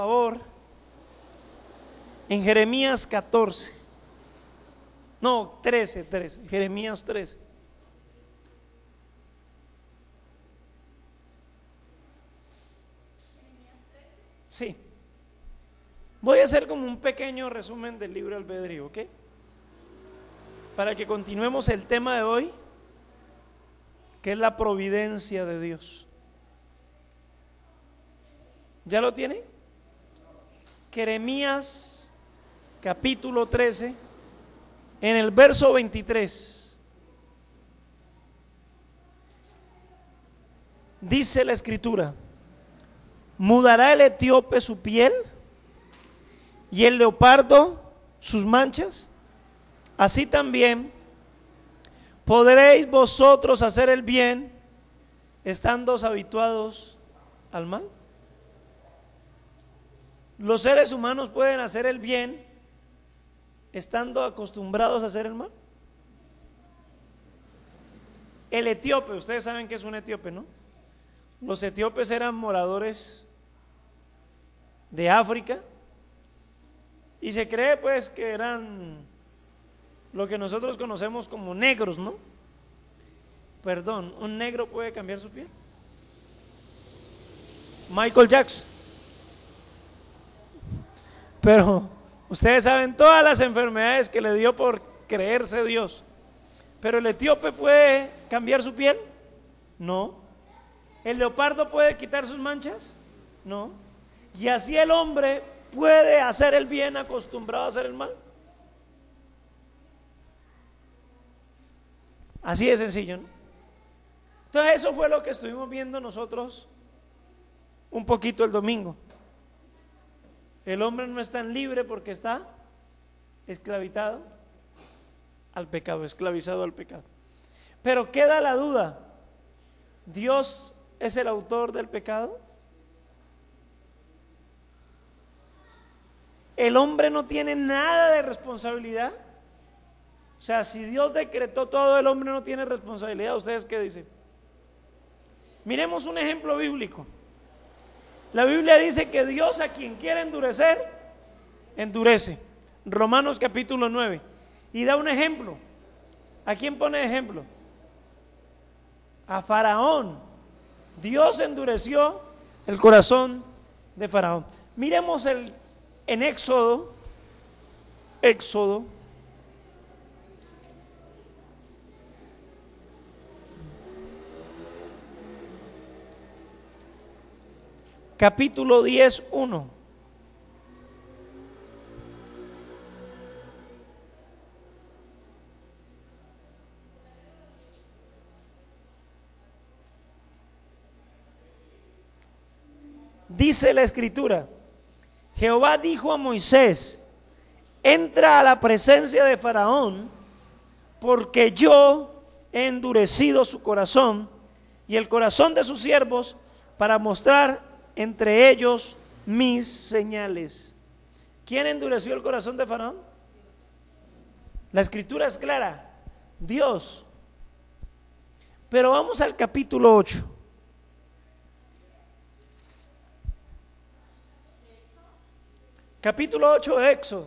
favor, en Jeremías 14. No, 13, Jeremías 13. Sí. Voy a hacer como un pequeño resumen del libro albedrío, ¿ok? Para que continuemos el tema de hoy, que es la providencia de Dios. ¿Ya lo tiene? Jeremías capítulo 13, en el verso 23. Dice la escritura: ¿mudará el etíope su piel y el leopardo sus manchas? Así también podréis vosotros hacer el bien estando habituados al mal. ¿Los seres humanos pueden hacer el bien estando acostumbrados a hacer el mal? El etíope, ustedes saben que es un etíope, ¿no? Los etíopes eran moradores de África y se cree pues que eran lo que nosotros conocemos como negros, ¿no? Perdón, ¿un negro puede cambiar su piel? Michael Jackson. Pero ustedes saben todas las enfermedades que le dio por creerse Dios. Pero el etíope puede cambiar su piel? No. ¿El leopardo puede quitar sus manchas? No. Y así el hombre puede hacer el bien acostumbrado a hacer el mal. Así de sencillo, ¿no? Entonces eso fue lo que estuvimos viendo nosotros un poquito el domingo. El hombre no es tan libre porque está esclavizado al pecado, esclavizado al pecado. Pero queda la duda: ¿Dios es el autor del pecado? ¿El hombre no tiene nada de responsabilidad? O sea, si Dios decretó todo, el hombre no tiene responsabilidad. ¿Ustedes qué dicen? Miremos un ejemplo bíblico. La Biblia dice que Dios a quien quiere endurecer, endurece. Romanos capítulo 9. Y da un ejemplo. ¿A quién pone ejemplo? A Faraón. Dios endureció el corazón de Faraón. Miremos en Éxodo capítulo 10, 1. Dice la escritura: Jehová dijo a Moisés: entra a la presencia de Faraón, porque yo he endurecido su corazón y el corazón de sus siervos, para mostrar entre ellos mis señales. ¿Quién endureció el corazón de Faraón? La escritura es clara: Dios. Pero vamos al capítulo 8. Capítulo 8 de Éxodo.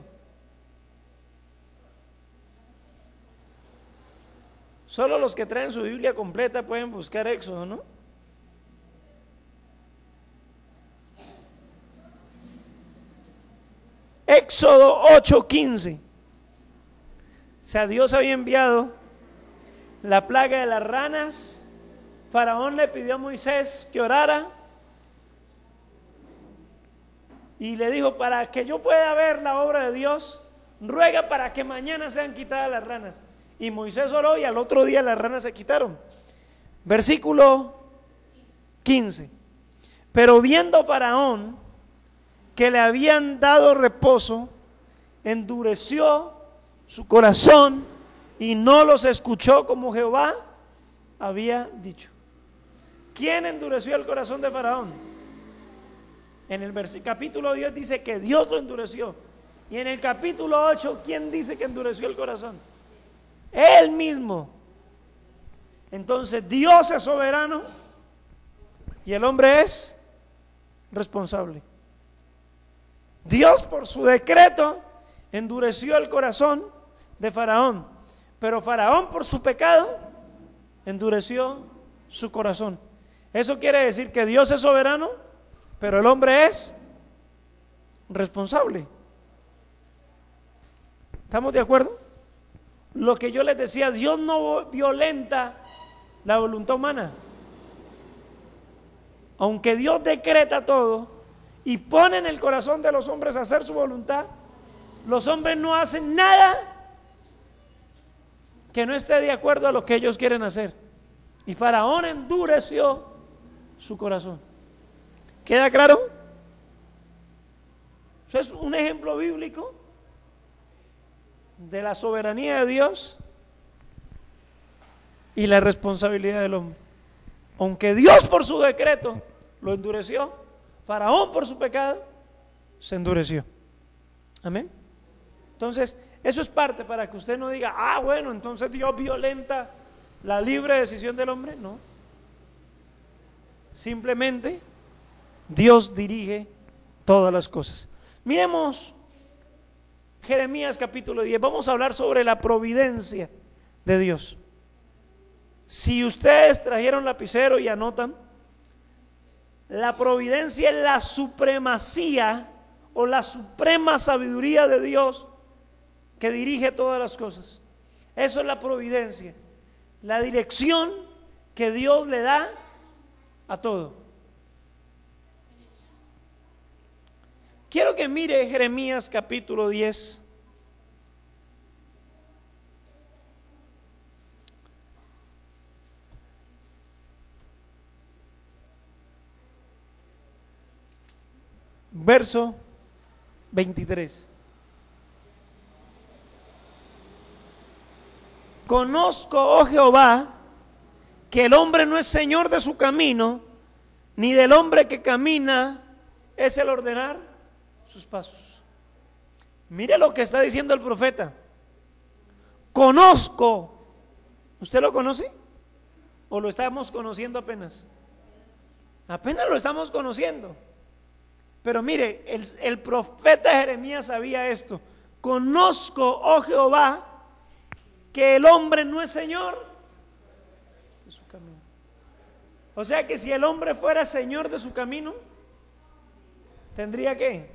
Solo los que traen su Biblia completa pueden buscar Éxodo, ¿no? Éxodo 8:15. O sea, Dios había enviado la plaga de las ranas. Faraón le pidió a Moisés que orara y le dijo: para que yo pueda ver la obra de Dios, ruega para que mañana sean quitadas las ranas. Y Moisés oró y al otro día las ranas se quitaron. Versículo 15. Pero viendo Faraón que le habían dado reposo, endureció su corazón y no los escuchó como Jehová había dicho. ¿Quién endureció el corazón de Faraón? En el capítulo 10 dice que Dios lo endureció. Y en el capítulo 8, ¿quién dice que endureció el corazón? Él mismo. Entonces Dios es soberano y el hombre es responsable. Dios por su decreto endureció el corazón de Faraón, pero Faraón por su pecado endureció su corazón. Eso quiere decir que Dios es soberano, pero el hombre es responsable. ¿Estamos de acuerdo? Lo que yo les decía, Dios no violenta la voluntad humana. Aunque Dios decreta todo y pone en el corazón de los hombres a hacer su voluntad, los hombres no hacen nada que no esté de acuerdo a lo que ellos quieren hacer. Y Faraón endureció su corazón. ¿Queda claro? Eso es un ejemplo bíblico de la soberanía de Dios y la responsabilidad del hombre. Aunque Dios por su decreto lo endureció, Faraón por su pecado se endureció. Amén. Entonces, eso es parte para que usted no diga, bueno, entonces Dios violenta la libre decisión del hombre. No. Simplemente Dios dirige todas las cosas. Miremos Jeremías capítulo 10. Vamos a hablar sobre la providencia de Dios. Si ustedes trajeron lapicero y anotan, la providencia es la supremacía o la suprema sabiduría de Dios que dirige todas las cosas. Eso es la providencia, la dirección que Dios le da a todo. Quiero que mire Jeremías capítulo 10. Verso 23. Conozco, oh Jehová, que el hombre no es señor de su camino, ni del hombre que camina es el ordenar sus pasos. Mire lo que está diciendo el profeta. Conozco. ¿Usted lo conoce? ¿O lo estamos conociendo apenas? Apenas lo estamos conociendo. Pero mire, el profeta Jeremías sabía esto. Conozco, oh Jehová, que el hombre no es señor de su camino. O sea que si el hombre fuera señor de su camino, tendría que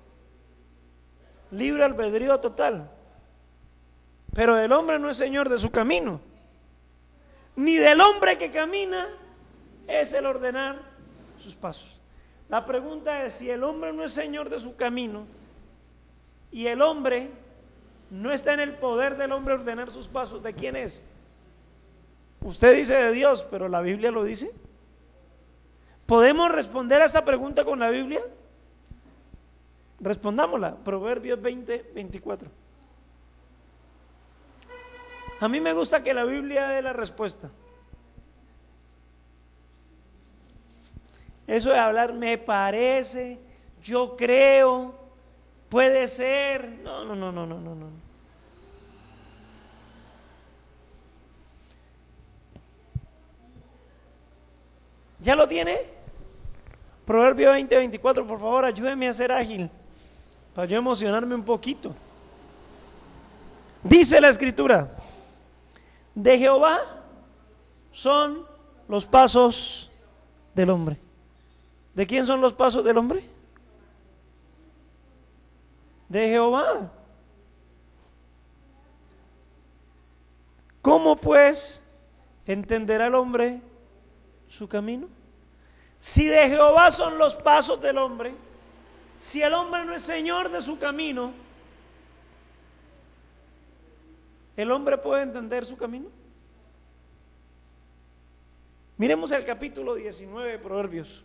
libre albedrío total. Pero el hombre no es señor de su camino, ni del hombre que camina es el ordenar sus pasos. La pregunta es, si el hombre no es señor de su camino y el hombre no está en el poder del hombre ordenar sus pasos, ¿de quién es? Usted dice de Dios, pero la Biblia lo dice. ¿Podemos responder a esta pregunta con la Biblia? Respondámosla. Proverbios 20, 24. A mí me gusta que la Biblia dé la respuesta. Eso de hablar me parece, yo creo, puede ser. No. ¿Ya lo tiene? Proverbio 20, 24, por favor, ayúdeme a ser ágil, para yo emocionarme un poquito. Dice la Escritura: de Jehová son los pasos del hombre. ¿De quién son los pasos del hombre? De Jehová. ¿Cómo pues entenderá el hombre su camino? Si de Jehová son los pasos del hombre, si el hombre no es señor de su camino, ¿el hombre puede entender su camino? Miremos el capítulo 19 de Proverbios.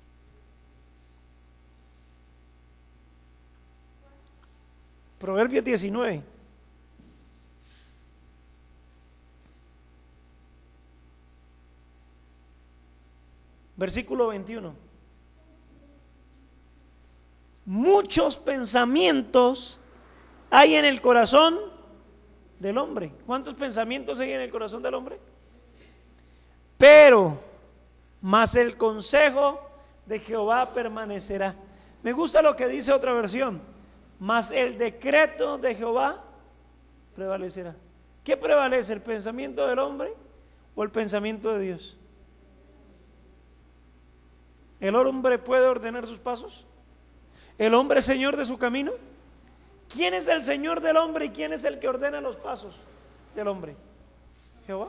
Proverbios 19. Versículo 21. Muchos pensamientos hay en el corazón del hombre. ¿Cuántos pensamientos hay en el corazón del hombre? Pero más el consejo de Jehová permanecerá. Me gusta lo que dice otra versión. Mas el decreto de Jehová prevalecerá. ¿Qué prevalece? ¿El pensamiento del hombre o el pensamiento de Dios? ¿El hombre puede ordenar sus pasos? ¿El hombre es señor de su camino? ¿Quién es el señor del hombre y quién es el que ordena los pasos del hombre? Jehová.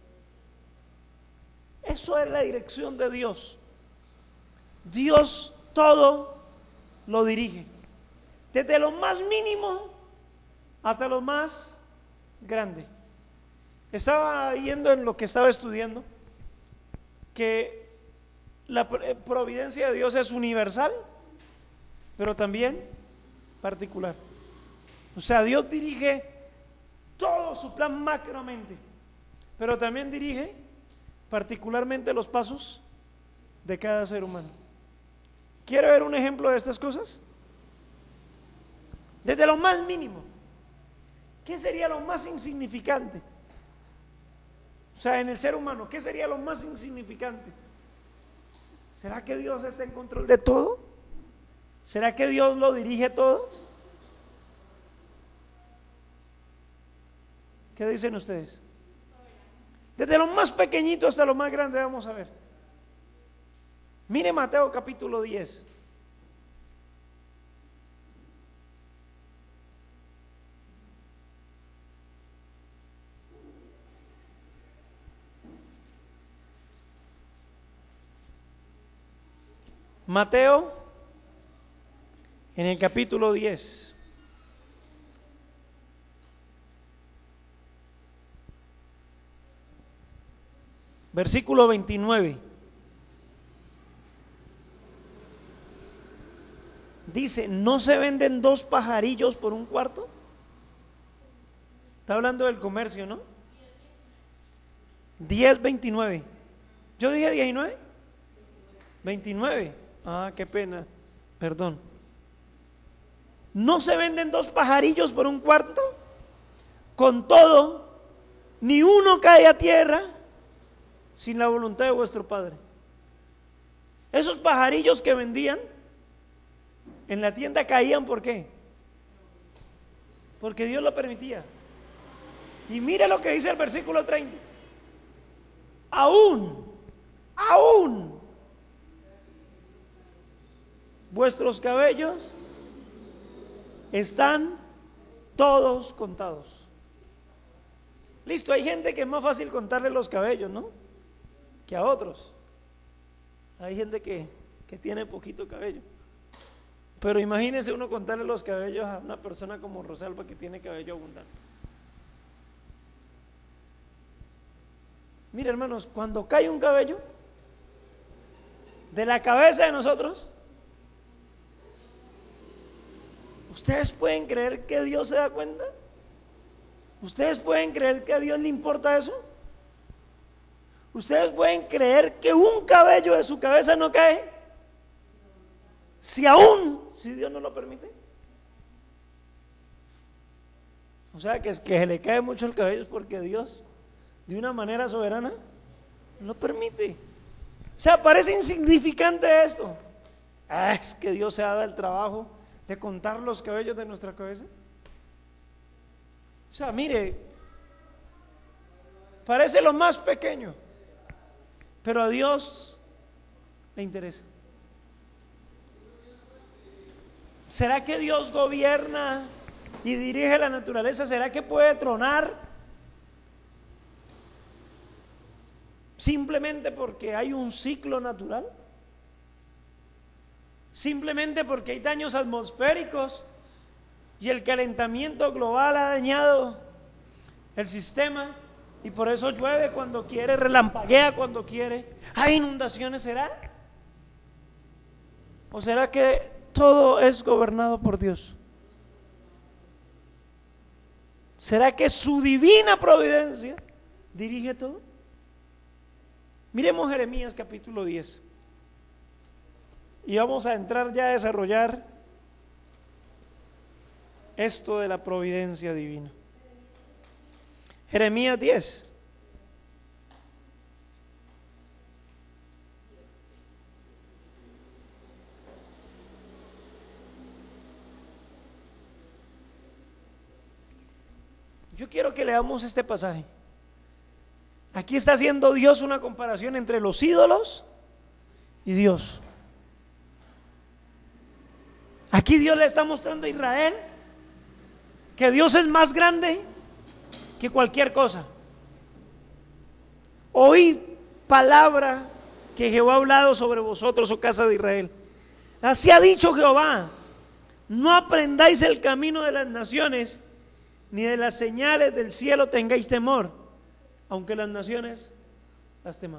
Eso es la dirección de Dios. Dios todo lo dirige, desde lo más mínimo hasta lo más grande. Estaba viendo en lo que estaba estudiando que la providencia de Dios es universal, pero también particular. O sea, Dios dirige todo su plan macromente, pero también dirige particularmente los pasos de cada ser humano. ¿Quiere ver un ejemplo de estas cosas? Desde lo más mínimo. ¿Qué sería lo más insignificante? O sea, en el ser humano, ¿qué sería lo más insignificante? ¿Será que Dios está en control de todo? ¿Será que Dios lo dirige todo? ¿Qué dicen ustedes? Desde lo más pequeñito hasta lo más grande vamos a ver. Mire Mateo capítulo 10. Mateo en el capítulo 10. Versículo 29. Dice, ¿no se venden 2 pajarillos por un cuarto? Está hablando del comercio, ¿no? 10:29. ¿Yo dije 19? 29. Ah, qué pena, perdón. ¿No se venden 2 pajarillos por un cuarto? Con todo, ni uno cae a tierra sin la voluntad de vuestro Padre. Esos pajarillos que vendían en la tienda caían, ¿por qué? Porque Dios lo permitía. Y mira lo que dice el versículo 30. Aún vuestros cabellos están todos contados. Listo, hay gente que es más fácil contarle los cabellos, ¿no? Que a otros. Hay gente que tiene poquito cabello. Pero imagínese uno contarle los cabellos a una persona como Rosalba que tiene cabello abundante. Mira, hermanos, cuando cae un cabello de la cabeza de nosotros, ¿ustedes pueden creer que Dios se da cuenta? ¿Ustedes pueden creer que a Dios le importa eso? ¿Ustedes pueden creer que un cabello de su cabeza no cae? Si Dios no lo permite. O sea, que se le cae mucho el cabello es porque Dios, de una manera soberana, lo permite. O sea, parece insignificante esto. Es que Dios se ha dado el trabajo de contar los cabellos de nuestra cabeza. O sea, mire, parece lo más pequeño, pero a Dios le interesa. ¿Será que Dios gobierna y dirige la naturaleza? ¿Será que puede tronar simplemente porque hay un ciclo natural? ¿Simplemente porque hay daños atmosféricos y el calentamiento global ha dañado el sistema y por eso llueve cuando quiere, relampaguea cuando quiere, hay inundaciones? ¿Será? ¿O será que todo es gobernado por Dios? ¿Será que su divina providencia dirige todo? Miremos Jeremías capítulo 10 y vamos a entrar ya a desarrollar esto de la providencia divina. Jeremías 10. Yo quiero que leamos este pasaje. Aquí está haciendo Dios una comparación entre los ídolos y Dios. Aquí Dios le está mostrando a Israel que Dios es más grande que cualquier cosa. Oíd palabra que Jehová ha hablado sobre vosotros, oh casa de Israel. Así ha dicho Jehová: no aprendáis el camino de las naciones, ni de las señales del cielo tengáis temor, aunque las naciones las teman.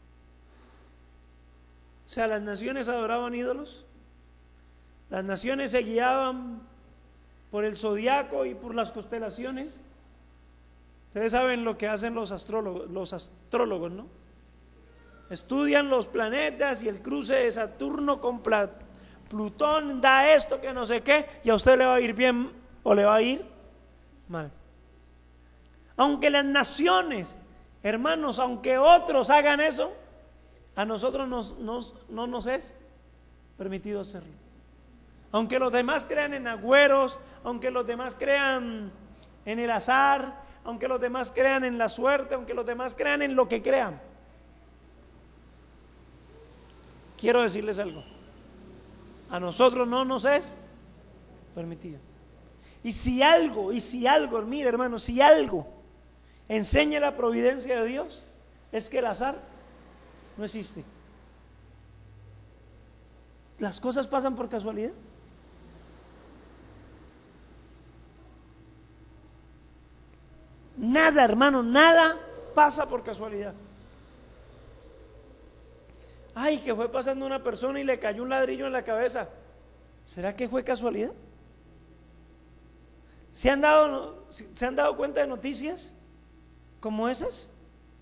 O sea, las naciones adoraban ídolos, las naciones se guiaban por el zodiaco y por las constelaciones. Ustedes saben lo que hacen los astrólogos, ¿no? Estudian los planetas y el cruce de Saturno con Plutón da esto que no sé qué, y a usted le va a ir bien o le va a ir mal. Aunque las naciones, hermanos, aunque otros hagan eso, a nosotros no nos es permitido hacerlo. Aunque los demás crean en agüeros, aunque los demás crean en el azar, aunque los demás crean en la suerte, aunque los demás crean en lo que crean, quiero decirles algo: a nosotros no nos es permitido. Y si algo, mire hermano, si algo enseña la providencia de Dios, es que el azar no existe. Las cosas pasan por casualidad. Nada, hermano, nada pasa por casualidad. Ay, que fue pasando una persona y le cayó un ladrillo en la cabeza. ¿Será que fue casualidad? ¿Se han dado cuenta de noticias como esas?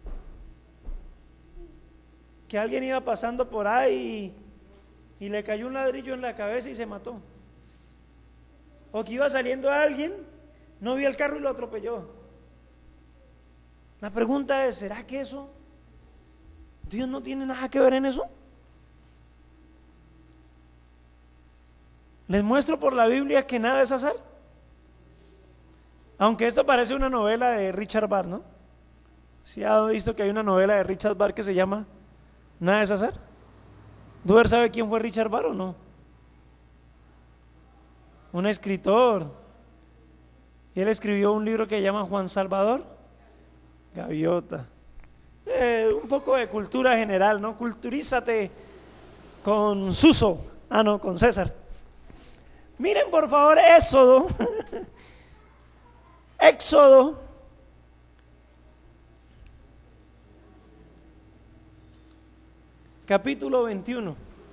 Que alguien iba pasando por ahí y le cayó un ladrillo en la cabeza y se mató. O que iba saliendo alguien, no vio el carro y lo atropelló. La pregunta es: ¿será que eso, Dios no tiene nada que ver en eso? Les muestro por la Biblia que nada es azar. Aunque esto parece una novela de Richard Bach, ¿no? ¿Sí ha visto que hay una novela de Richard Bach que se llama Nada es azar? ¿Duber sabe quién fue Richard Bach o no? Un escritor. Y él escribió un libro que se llama Juan Salvador Gaviota. Un poco de cultura general, ¿no? Culturízate con Suso. No, con César. Miren por favor Éxodo. Éxodo. Capítulo 21.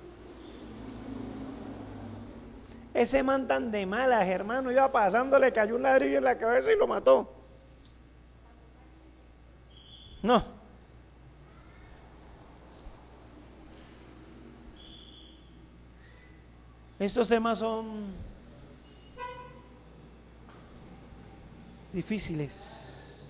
Ese man tan de malas, hermano, iba pasando, le cayó un ladrillo en la cabeza y lo mató. No. Estos temas son difíciles.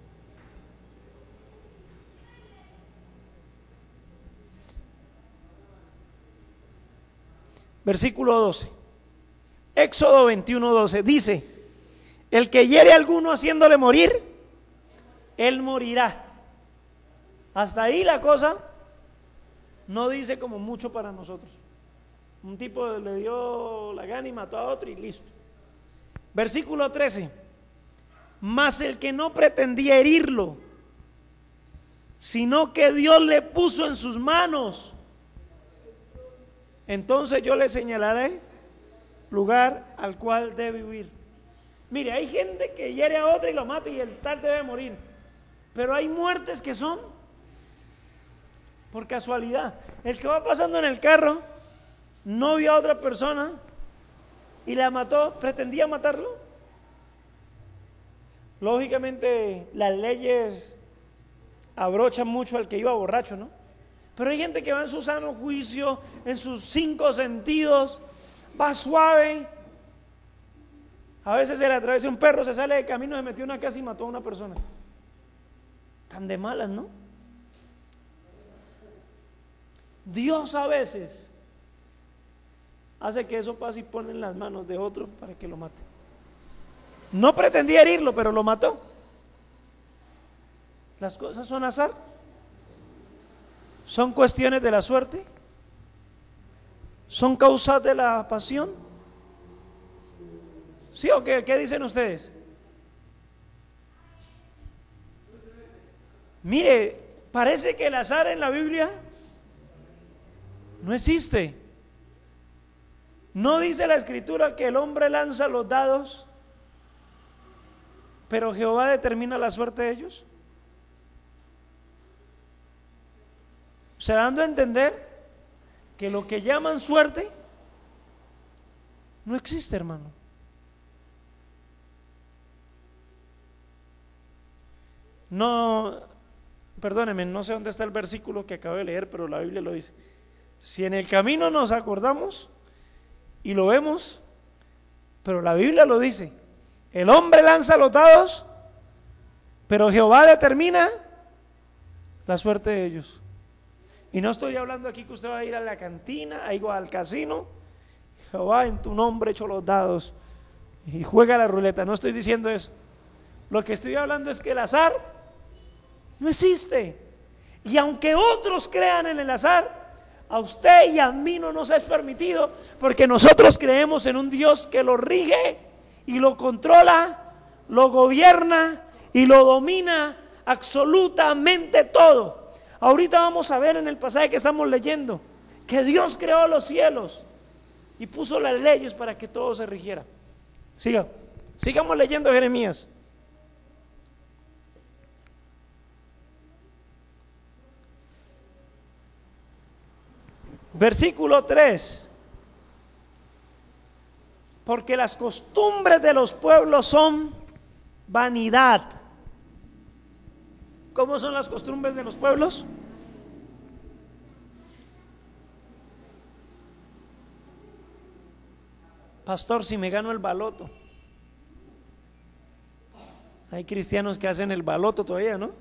Versículo 12. Éxodo 21:12 dice: el que hiere a alguno haciéndole morir, él morirá. Hasta ahí la cosa no dice como mucho para nosotros. Un tipo le dio la gana y mató a otro y listo. Versículo 13: mas el que no pretendía herirlo, sino que Dios le puso en sus manos, entonces yo le señalaré lugar al cual debe huir. Mire, hay gente que hiere a otra y lo mata y el tal debe morir, pero hay muertes que son por casualidad. El que va pasando en el carro no vio a otra persona y la mató, pretendía matarlo. Lógicamente las leyes abrochan mucho al que iba borracho, ¿no? Pero hay gente que va en su sano juicio, en sus 5 sentidos, va suave. A veces se le atraviesa un perro, se sale de camino, se metió en una casa y mató a una persona. Tan de malas, ¿no? Dios a veces hace que eso pase y pone en las manos de otro para que lo mate. No pretendía herirlo, pero lo mató. Las cosas son azar. Son cuestiones de la suerte. Son causas de la pasión. ¿Sí o qué? ¿Qué dicen ustedes? Mire, parece que el azar en la Biblia no existe. No dice la Escritura que el hombre lanza los dados, pero Jehová determina la suerte de ellos. O sea, dando a entender que lo que llaman suerte no existe, hermano. No, perdóneme, no sé dónde está el versículo que acabo de leer, pero la Biblia lo dice. Si en el camino nos acordamos y lo vemos, pero la Biblia lo dice, el hombre lanza los dados, pero Jehová determina la suerte de ellos. Y no estoy hablando aquí que usted va a ir a la cantina, a ir al casino, Jehová en tu nombre echo los dados y juega la ruleta, no estoy diciendo eso. Lo que estoy hablando es que el azar no existe. Y aunque otros crean en el azar, a usted y a mí no nos es permitido, porque nosotros creemos en un Dios que lo rige y lo controla, lo gobierna y lo domina absolutamente todo. Ahorita vamos a ver en el pasaje que estamos leyendo que Dios creó los cielos y puso las leyes para que todo se rigiera. Sigamos leyendo Jeremías. Versículo 3. Porque las costumbres de los pueblos son vanidad. ¿Cómo son las costumbres de los pueblos? Pastor, si me gano el baloto. Hay cristianos que hacen el baloto todavía, ¿no?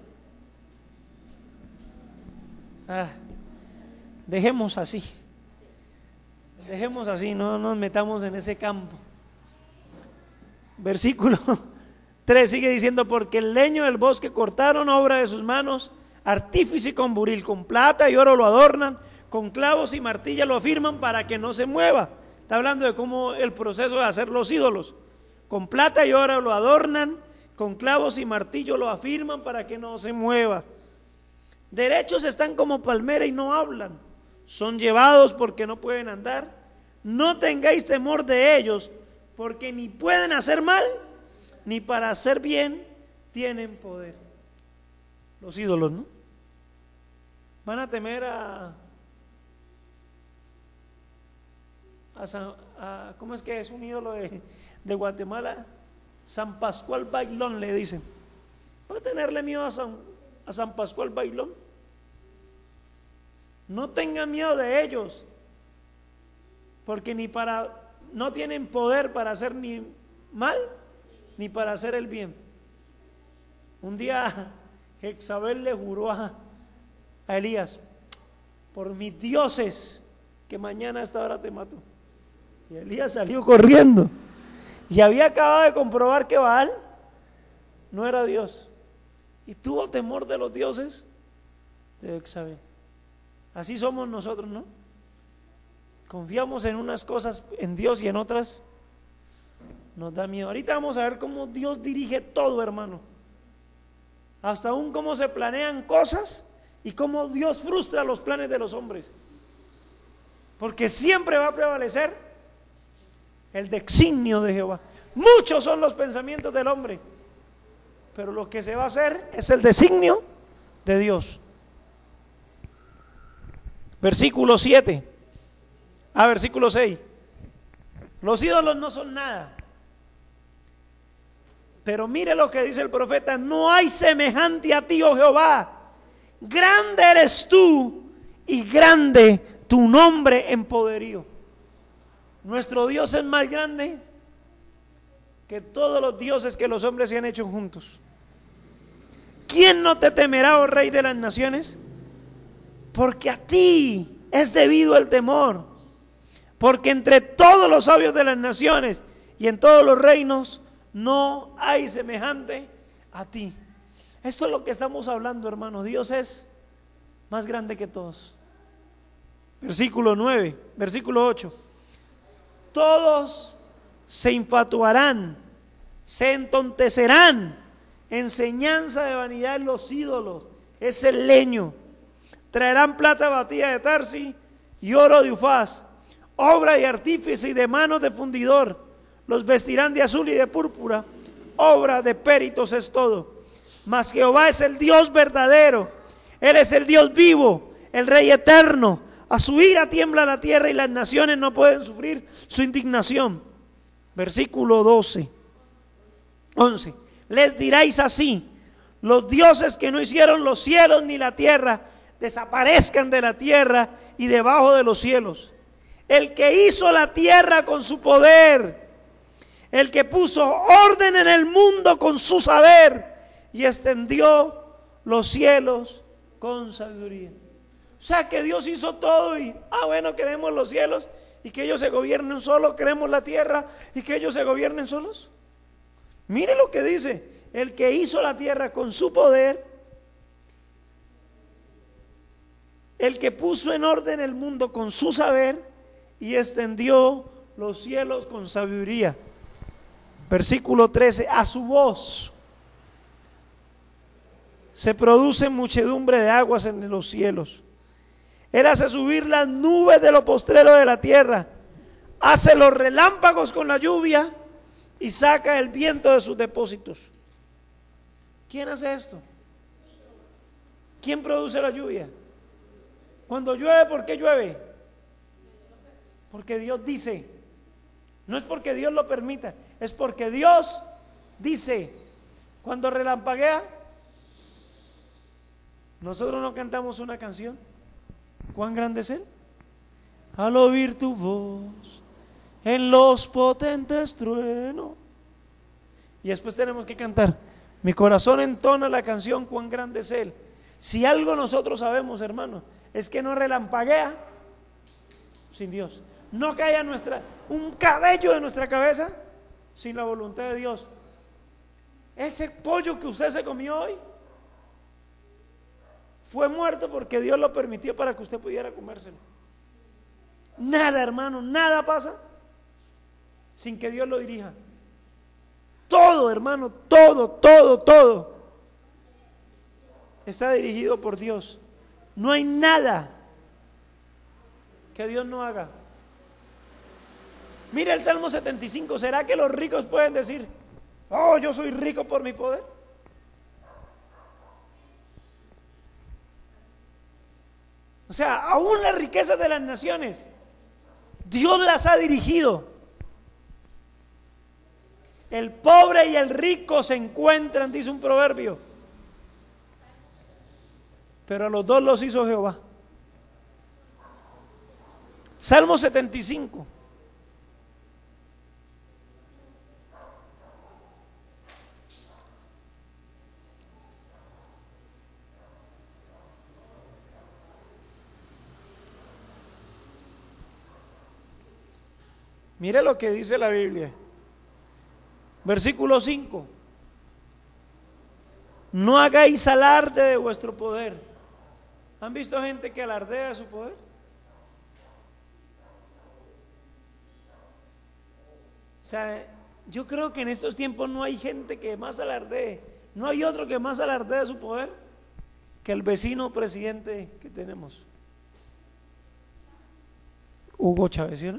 Dejemos así, no nos metamos en ese campo. Versículo 3 sigue diciendo: porque el leño del bosque cortaron, obra de sus manos, artífice con buril, con plata y oro lo adornan, con clavos y martilla lo afirman para que no se mueva. Está hablando de cómo el proceso de hacer los ídolos. Con plata y oro lo adornan, con clavos y martillo lo afirman para que no se mueva. Derechos están como palmera y no hablan, son llevados porque no pueden andar. No tengáis temor de ellos, porque ni pueden hacer mal, ni para hacer bien tienen poder. Los ídolos, ¿no? Van a temer ¿cómo es que es un ídolo de Guatemala? San Pascual Bailón le dicen. ¿Va a tenerle miedo a San Pascual Bailón? No tengan miedo de ellos, porque no tienen poder para hacer ni mal ni para hacer el bien. Un día Jezabel le juró a Elías: por mis dioses que mañana a esta hora te mato. Y Elías salió corriendo y había acabado de comprobar que Baal no era Dios y tuvo temor de los dioses de Jezabel. Así somos nosotros, ¿no? Confiamos en unas cosas en Dios y en otras nos da miedo. Ahorita vamos a ver cómo Dios dirige todo, hermano. Hasta aún cómo se planean cosas y cómo Dios frustra los planes de los hombres. Porque siempre va a prevalecer el designio de Jehová. Muchos son los pensamientos del hombre, pero lo que se va a hacer es el designio de Dios. Versículo 7. Versículo 6. Los ídolos no son nada. Pero mire lo que dice el profeta: no hay semejante a ti, oh Jehová. Grande eres tú y grande tu nombre en poderío. Nuestro Dios es más grande que todos los dioses que los hombres se han hecho juntos. ¿Quién no te temerá, oh Rey de las naciones? Porque a ti es debido el temor, porque entre todos los sabios de las naciones y en todos los reinos no hay semejante a ti. Esto es lo que estamos hablando, hermanos. Dios es más grande que todos. Versículo 9, versículo 8. Todos se infatuarán, se entontecerán, enseñanza de vanidad en los ídolos, es el leño. Traerán plata batida de Tarsi y oro de Ufaz, obra de artífice y de manos de fundidor. Los vestirán de azul y de púrpura, obra de péritos es todo. Mas Jehová es el Dios verdadero, Él es el Dios vivo, el Rey eterno. A su ira tiembla la tierra y las naciones no pueden sufrir su indignación. Versículo 11. Les diréis así: los dioses que no hicieron los cielos ni la tierra, desaparezcan de la tierra y debajo de los cielos. El que hizo la tierra con su poder, el que puso orden en el mundo con su saber y extendió los cielos con sabiduría. O sea que Dios hizo todo y, bueno, queremos los cielos y que ellos se gobiernen solos, queremos la tierra y que ellos se gobiernen solos. Mire lo que dice: el que hizo la tierra con su poder, el que puso en orden el mundo con su saber y extendió los cielos con sabiduría. Versículo 13, a su voz se produce muchedumbre de aguas en los cielos. Él hace subir las nubes de lo postrero de la tierra, hace los relámpagos con la lluvia y saca el viento de sus depósitos. ¿Quién hace esto? ¿Quién produce la lluvia? Cuando llueve, ¿por qué llueve? Porque Dios dice. No es porque Dios lo permita, es porque Dios dice. Cuando relampaguea, nosotros no cantamos una canción: ¿cuán grande es Él? Al oír tu voz en los potentes truenos. Y después tenemos que cantar: mi corazón entona la canción, ¿cuán grande es Él? Si algo nosotros sabemos, hermanos, es que no relampaguea sin Dios. No cae un cabello de nuestra cabeza sin la voluntad de Dios. Ese pollo que usted se comió hoy fue muerto porque Dios lo permitió para que usted pudiera comérselo. Nada, hermano, nada pasa sin que Dios lo dirija. Todo, hermano, todo está dirigido por Dios. No hay nada que Dios no haga. Mira el Salmo 75. ¿Será que los ricos pueden decir: oh, yo soy rico por mi poder? O sea, aún las riquezas de las naciones, Dios las ha dirigido. El pobre y el rico se encuentran, dice un proverbio, pero a los dos los hizo Jehová. Salmo 75. Mire lo que dice la Biblia. Versículo 5. No hagáis alarde de vuestro poder. ¿Han visto gente que alardea de su poder? O sea, yo creo que en estos tiempos no hay gente que más alardee, no hay otro que más alardee de su poder que el vecino presidente que tenemos, Hugo Chávez, ¿sí o no?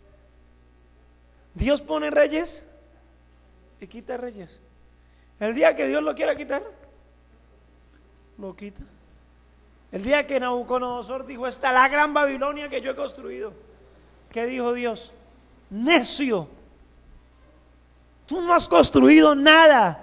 Dios pone reyes y quita reyes. El día que Dios lo quiera quitar, lo quita. El día que Nabucodonosor dijo: esta es la gran Babilonia que yo he construido, ¿qué dijo Dios? Necio, tú no has construido nada,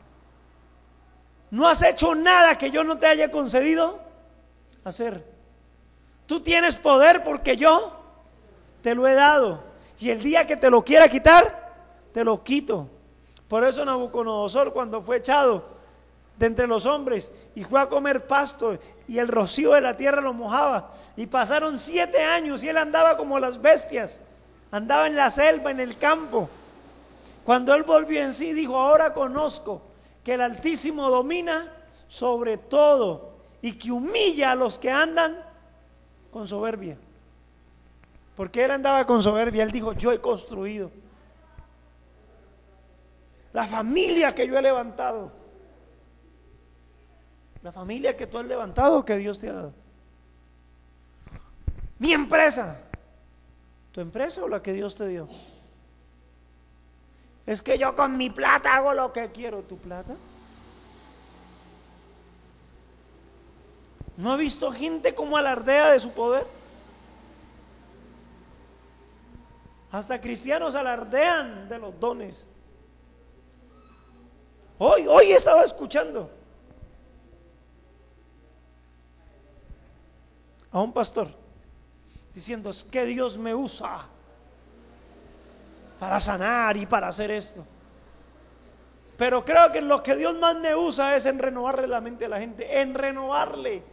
no has hecho nada que yo no te haya concedido hacer. Tú tienes poder porque yo te lo he dado, y el día que te lo quiera quitar, te lo quito. Por eso Nabucodonosor, cuando fue echado de entre los hombres y fue a comer pasto y el rocío de la tierra lo mojaba, y pasaron 7 años y él andaba como las bestias, andaba en la selva, en el campo, Cuando él volvió en sí, dijo: ahora conozco que el Altísimo domina sobre todo y que humilla a los que andan con soberbia. Porque él andaba con soberbia. Él dijo: yo he construido la familia que yo he levantado, la familia que tú has levantado, que Dios te ha dado. Mi empresa, tu empresa o la que Dios te dio. Es que yo con mi plata hago lo que quiero. ¿Tu plata? ¿No ha visto gente como alardea de su poder? Hasta cristianos alardean de los dones. Hoy estaba escuchando a un pastor diciendo: es que Dios me usa para sanar y para hacer esto. Pero creo que lo que Dios más me usa es en renovarle la mente a la gente, en renovarle,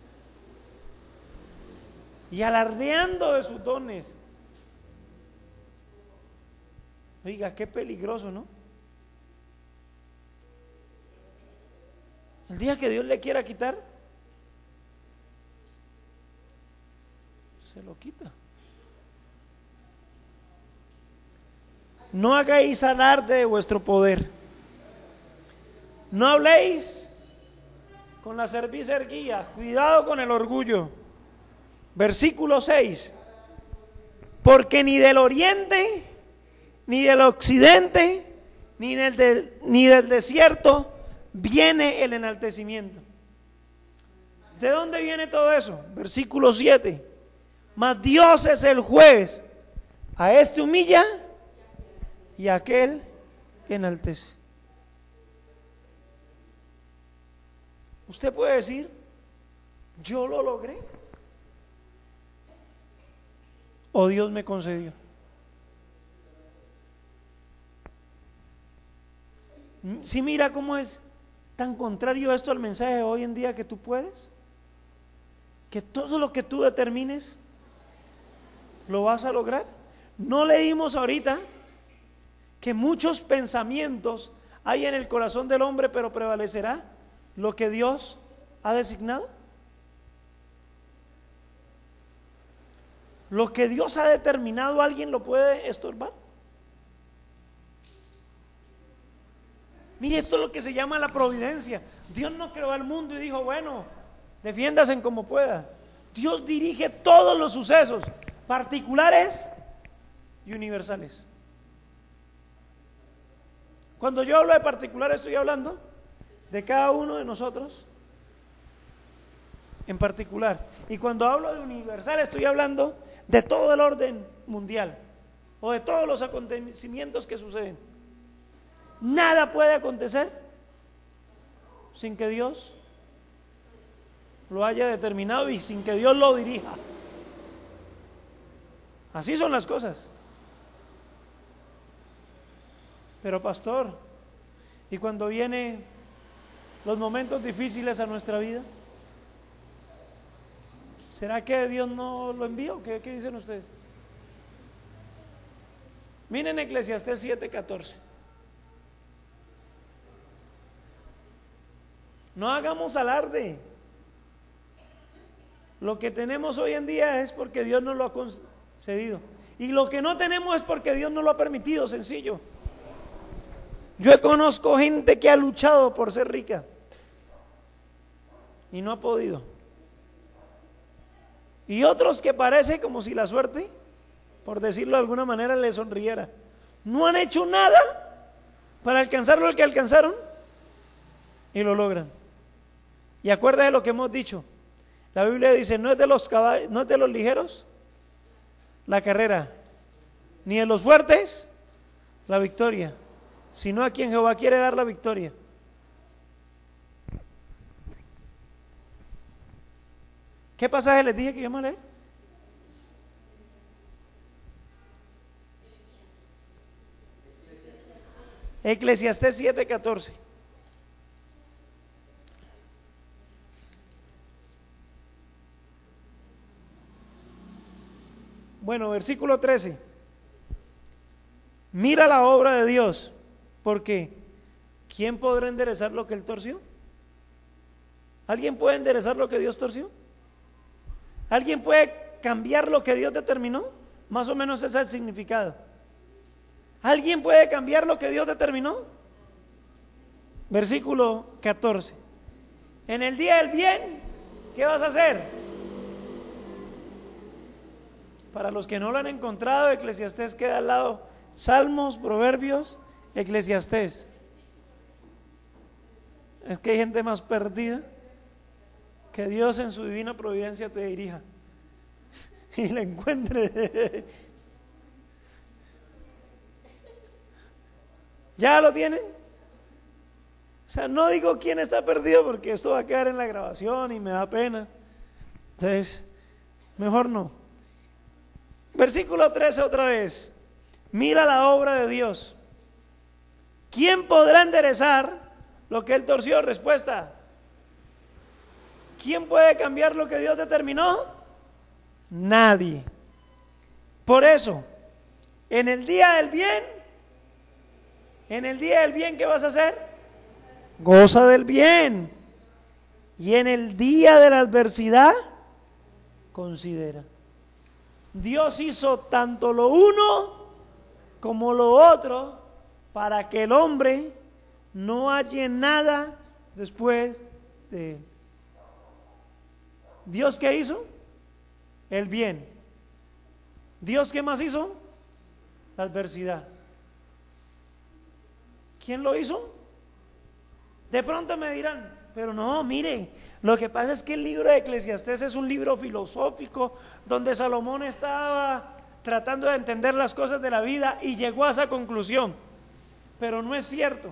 y alardeando de sus dones. Oiga, qué peligroso, ¿no? El día que Dios le quiera quitar, se lo quita. No hagáis alarde de vuestro poder. No habléis con la cerviz erguida. Cuidado con el orgullo. Versículo 6. Porque ni del oriente, ni del occidente, ni del desierto viene el enaltecimiento. ¿De dónde viene todo eso? Versículo 7. Mas Dios es el juez. A este humilla y a aquel enaltece. Usted puede decir: yo lo logré, o Dios me concedió. Si mira cómo es tan contrario esto al mensaje de hoy en día, que tú puedes, que todo lo que tú determines lo vas a lograr. No leímos ahorita que muchos pensamientos hay en el corazón del hombre, pero prevalecerá lo que Dios ha designado. Lo que Dios ha determinado, ¿alguien lo puede estorbar? Mire, esto es lo que se llama la providencia. Dios no creó al mundo y dijo: bueno, defiéndase como pueda. Dios dirige todos los sucesos, particulares y universales. Cuando yo hablo de particular, estoy hablando de cada uno de nosotros en particular. Y cuando hablo de universal, estoy hablando de todo el orden mundial, o de todos los acontecimientos que suceden. Nada puede acontecer sin que Dios lo haya determinado y sin que Dios lo dirija. Así son las cosas. Pero pastor, ¿y cuando vienen los momentos difíciles a nuestra vida? ¿Será que Dios no lo envió? ¿Qué dicen ustedes? Miren Eclesiastés 7:14. No hagamos alarde. Lo que tenemos hoy en día es porque Dios nos lo ha concedido. Y lo que no tenemos es porque Dios nos lo ha permitido, sencillo. Yo conozco gente que ha luchado por ser rica y no ha podido. Y otros que parece como si la suerte, por decirlo de alguna manera, les sonriera. No han hecho nada para alcanzar lo que alcanzaron y lo logran. Y acuérdate de lo que hemos dicho. La Biblia dice: no es de los caballos, no es de los ligeros la carrera, ni de los fuertes la victoria, sino a quien Jehová quiere dar la victoria. ¿Qué pasaje les dije que íbamos a leer? Eclesiastés 7:14. Bueno, versículo 13. Mira la obra de Dios, porque ¿quién podrá enderezar lo que Él torció? ¿Alguien puede enderezar lo que Dios torció? ¿Alguien puede cambiar lo que Dios determinó? Más o menos ese es el significado. ¿Alguien puede cambiar lo que Dios determinó? Versículo 14. En el día del bien, ¿qué vas a hacer? Para los que no lo han encontrado, Eclesiastés queda al lado. Salmos, Proverbios, Eclesiastés. Es que hay gente más perdida. Que Dios en su divina providencia te dirija y la encuentre. ¿Ya lo tienen? O sea, no digo quién está perdido porque esto va a quedar en la grabación y me da pena. Entonces, mejor no. Versículo 13 otra vez. Mira la obra de Dios. ¿Quién podrá enderezar lo que Él torció? Respuesta. ¿Quién puede cambiar lo que Dios determinó? Nadie. Por eso, en el día del bien, ¿qué vas a hacer? Goza del bien. Y en el día de la adversidad, considera. Dios hizo tanto lo uno como lo otro para que el hombre no halle nada después de él. ¿Dios qué hizo? El bien. ¿Dios qué más hizo? La adversidad. ¿Quién lo hizo? De pronto me dirán, pero no, mire, lo que pasa es que el libro de Eclesiastés es un libro filosófico donde Salomón estaba tratando de entender las cosas de la vida y llegó a esa conclusión, pero no es cierto.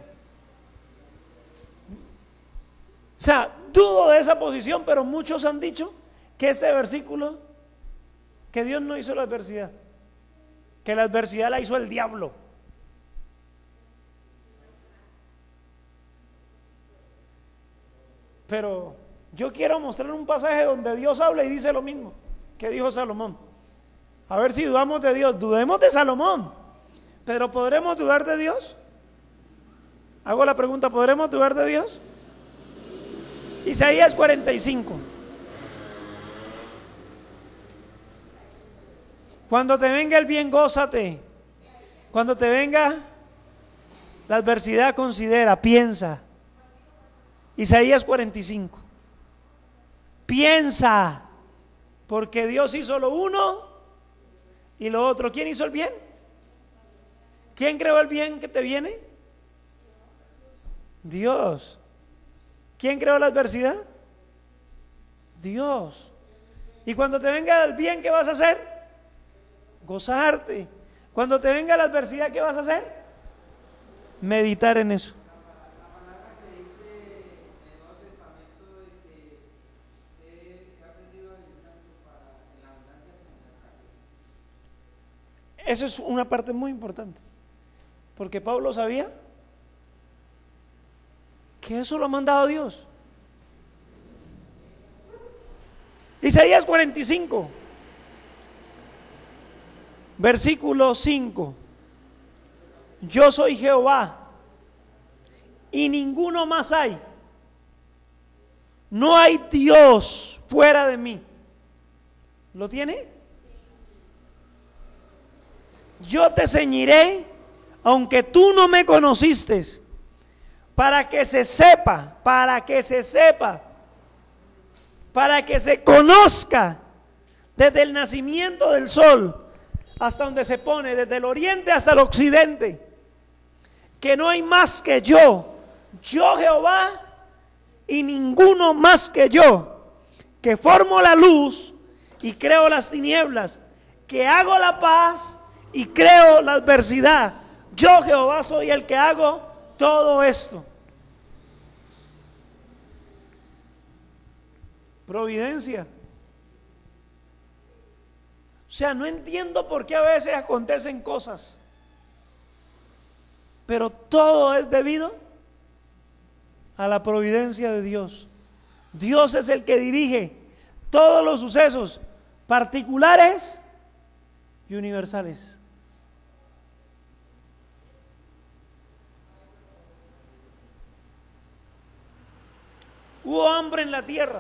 O sea, dudo de esa posición, pero muchos han dicho que este versículo, que Dios no hizo la adversidad, que la adversidad la hizo el diablo. Pero yo quiero mostrar un pasaje donde Dios habla y dice lo mismo que dijo Salomón. A ver si dudamos de Dios. Dudemos de Salomón, pero ¿podremos dudar de Dios? Hago la pregunta, ¿podremos dudar de Dios? Isaías 45. Cuando te venga el bien, gózate. Cuando te venga la adversidad, considera, piensa. Isaías 45. Piensa, porque Dios hizo lo uno y lo otro. ¿Quién hizo el bien? ¿Quién creó el bien que te viene? Dios. ¿Quién creó la adversidad? Dios. Y cuando te venga el bien, ¿qué vas a hacer? Gozarte. Cuando te venga la adversidad, ¿qué vas a hacer? Meditar en eso. Eso es una parte muy importante, porque Pablo sabía que eso lo ha mandado Dios. Isaías 45, versículo 5. Yo soy Jehová y ninguno más hay. No hay Dios fuera de mí. ¿Lo tiene? Yo te ceñiré, aunque tú no me conociste, para que se sepa, para que se conozca desde el nacimiento del sol hasta donde se pone, desde el oriente hasta el occidente, que no hay más que yo Jehová y ninguno más que yo, que formo la luz y creo las tinieblas, que hago la paz y creo la adversidad. Yo Jehová soy el que hago todo esto. Providencia. O sea, no entiendo por qué a veces acontecen cosas, pero todo es debido a la providencia de Dios. Dios es el que dirige todos los sucesos particulares y universales. Hubo hambre en la tierra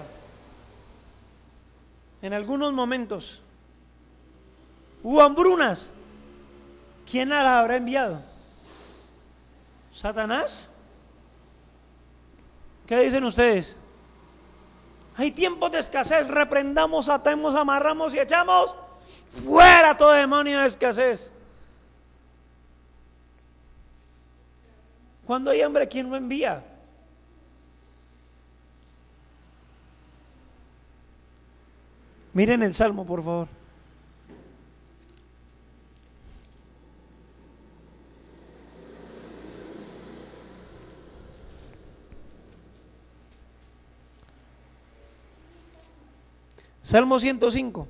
en algunos momentos. Hubo hambrunas. ¿Quién las habrá enviado? ¿Satanás? ¿Qué dicen ustedes? Hay tiempos de escasez, reprendamos, atemos, amarramos y echamos fuera todo demonio de escasez. Cuando hay hambre, ¿quién lo envía? Miren el Salmo, por favor. Salmo 105.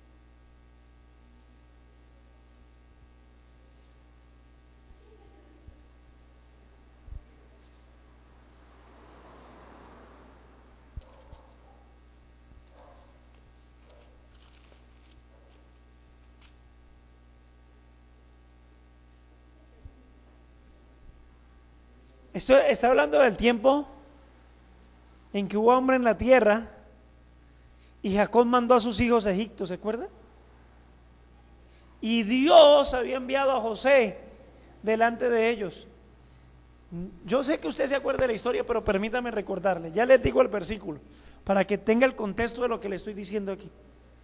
Esto está hablando del tiempo en que hubo hambre en la tierra y Jacob mandó a sus hijos a Egipto, ¿se acuerdan? Y Dios había enviado a José delante de ellos. Yo sé que usted se acuerda de la historia, pero permítame recordarle. Ya les digo el versículo para que tenga el contexto de lo que le estoy diciendo aquí.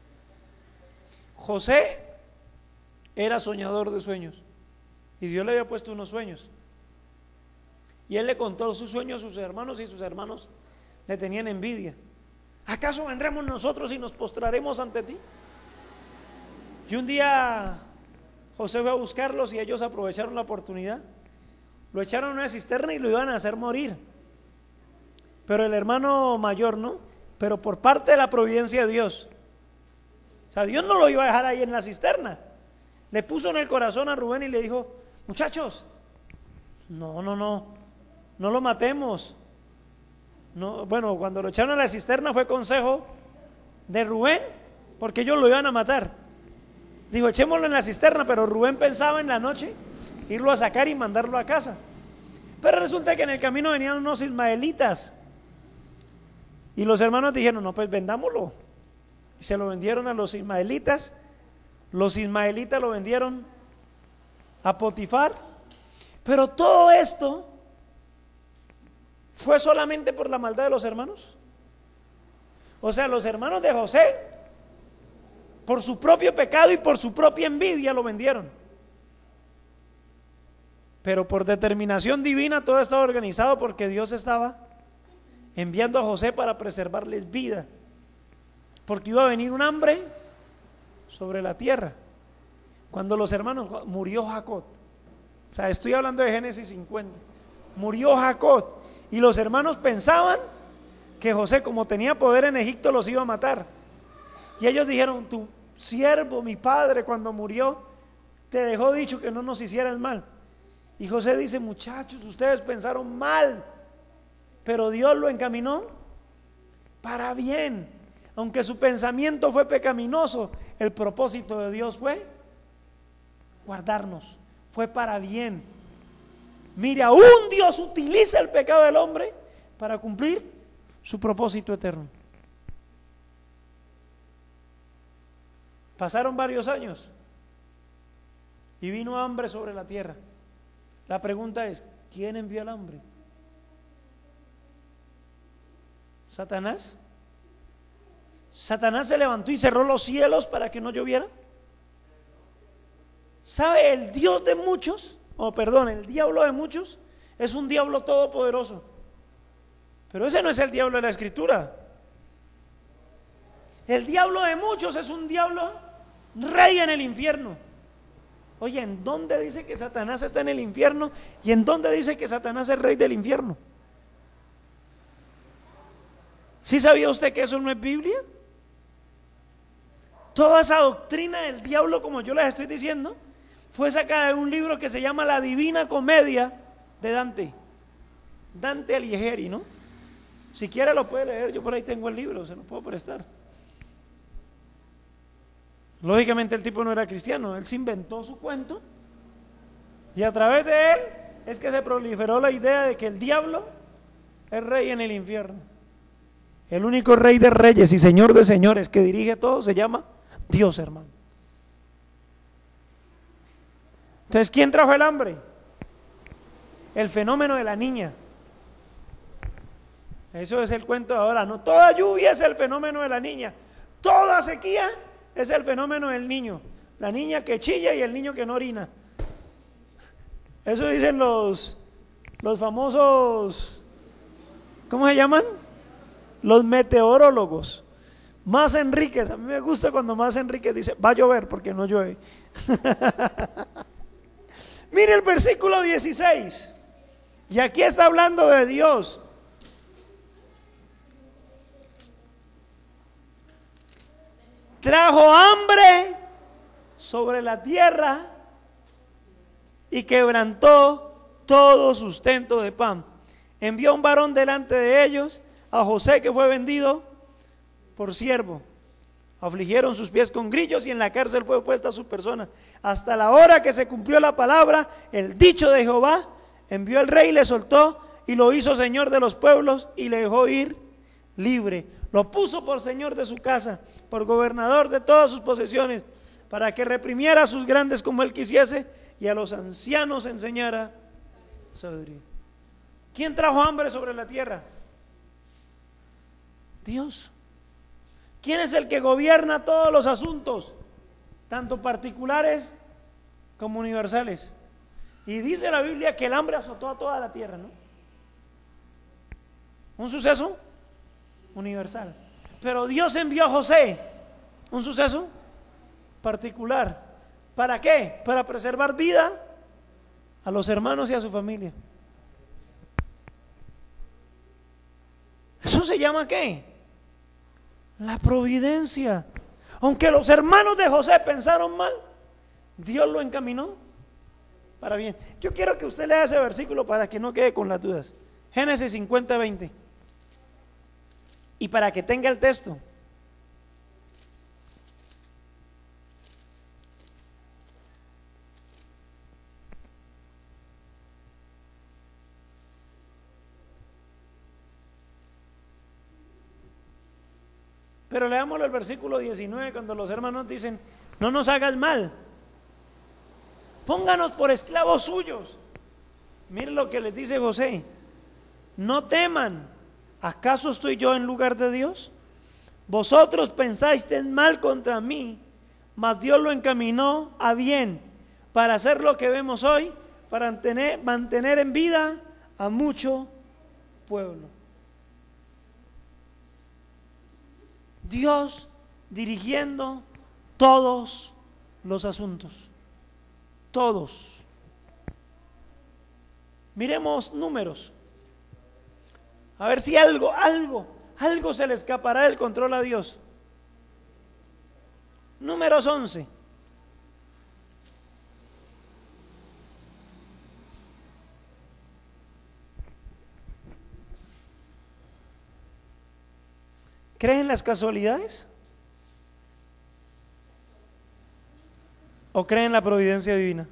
José era soñador de sueños y Dios le había puesto unos sueños. Y él le contó sus sueños a sus hermanos y sus hermanos le tenían envidia. ¿Acaso vendremos nosotros y nos postraremos ante ti? Y un día José fue a buscarlos y ellos aprovecharon la oportunidad. Lo echaron en una cisterna y lo iban a hacer morir. Pero el hermano mayor no, pero por parte de la providencia de Dios. O sea, Dios no lo iba a dejar ahí en la cisterna. Le puso en el corazón a Rubén y le dijo: muchachos, no lo matemos. No, bueno, cuando lo echaron a la cisterna fue consejo de Rubén, porque ellos lo iban a matar. Dijo: echémoslo en la cisterna, pero Rubén pensaba en la noche irlo a sacar y mandarlo a casa. Pero resulta que en el camino venían unos ismaelitas y los hermanos dijeron: no, pues vendámoslo. Y se lo vendieron a los ismaelitas. Los ismaelitas lo vendieron a Potifar. Pero todo esto ¿fue solamente por la maldad de los hermanos? O sea, los hermanos de José, por su propio pecado y por su propia envidia, lo vendieron. Pero por determinación divina todo estaba organizado, porque Dios estaba enviando a José para preservarles vida, porque iba a venir un hambre sobre la tierra. Cuando los hermanos, murió Jacob, o sea, estoy hablando de Génesis 50, murió Jacob. Y los hermanos pensaban que José, como tenía poder en Egipto, los iba a matar. Y ellos dijeron: tu siervo, mi padre, cuando murió, te dejó dicho que no nos hicieras mal. Y José dice: muchachos, ustedes pensaron mal, pero Dios lo encaminó para bien. Aunque su pensamiento fue pecaminoso, el propósito de Dios fue guardarnos, fue para bien. Mire, aún Dios utiliza el pecado del hombre para cumplir su propósito eterno. Pasaron varios años y vino hambre sobre la tierra. La pregunta es: ¿quién envió el hambre? ¿Satanás? ¿Satanás se levantó y cerró los cielos para que no lloviera? ¿Sabe? El Dios de muchos, el diablo de muchos es un diablo todopoderoso, pero ese no es el diablo de la Escritura. El diablo de muchos es un diablo rey en el infierno. Oye, ¿en dónde dice que Satanás está en el infierno? ¿Y en dónde dice que Satanás es rey del infierno? ¿Sí sabía usted que eso no es Biblia? Toda esa doctrina del diablo, como yo les estoy diciendo, fue sacada de un libro que se llama La Divina Comedia de Dante Alighieri, ¿no? Si quiere lo puede leer, yo por ahí tengo el libro, se lo puedo prestar. Lógicamente el tipo no era cristiano, él se inventó su cuento y a través de él es que se proliferó la idea de que el diablo es rey en el infierno. El único Rey de reyes y Señor de señores que dirige todo se llama Dios, hermano. Entonces, ¿quién trajo el hambre? El fenómeno de la niña. Eso es el cuento de ahora. No, toda lluvia es el fenómeno de la niña. Toda sequía es el fenómeno del niño. La niña que chilla y el niño que no orina. Eso dicen los famosos, ¿cómo se llaman? Los meteorólogos. Más Enríquez, a mí me gusta cuando Más Enríquez dice, va a llover porque no llueve. Mire el versículo 16. Y aquí está hablando de Dios. Trajo hambre sobre la tierra y quebrantó todo sustento de pan. Envió un varón delante de ellos, a José, que fue vendido por siervo. Afligieron sus pies con grillos y en la cárcel fue puesta su persona. Hasta la hora que se cumplió la palabra, el dicho de Jehová, envió el rey, le soltó y lo hizo señor de los pueblos y le dejó ir libre. Lo puso por señor de su casa, por gobernador de todas sus posesiones, para que reprimiera a sus grandes como él quisiese y a los ancianos enseñara sabiduría. ¿Quién trajo hambre sobre la tierra? Dios. ¿Quién es el que gobierna todos los asuntos, tanto particulares como universales? Y dice la Biblia que el hambre azotó a toda la tierra, ¿no? Un suceso universal. Pero Dios envió a José, un suceso particular. ¿Para qué? Para preservar vida a los hermanos y a su familia. ¿Eso se llama qué? La providencia. Aunque los hermanos de José pensaron mal, Dios lo encaminó para bien. Yo quiero que usted lea ese versículo para que no quede con las dudas. Génesis 50:20. Y para que tenga el texto. Pero leámoslo el versículo 19, cuando los hermanos dicen, no nos hagas mal, pónganos por esclavos suyos. Miren lo que les dice José: no teman, ¿acaso estoy yo en lugar de Dios? Vosotros pensáis mal contra mí, mas Dios lo encaminó a bien, para hacer lo que vemos hoy, para mantener en vida a mucho pueblo. Dios dirigiendo todos los asuntos, todos. Miremos números, a ver si algo se le escapará del control a Dios. Números 11. ¿Creen las casualidades? ¿O creen la providencia divina?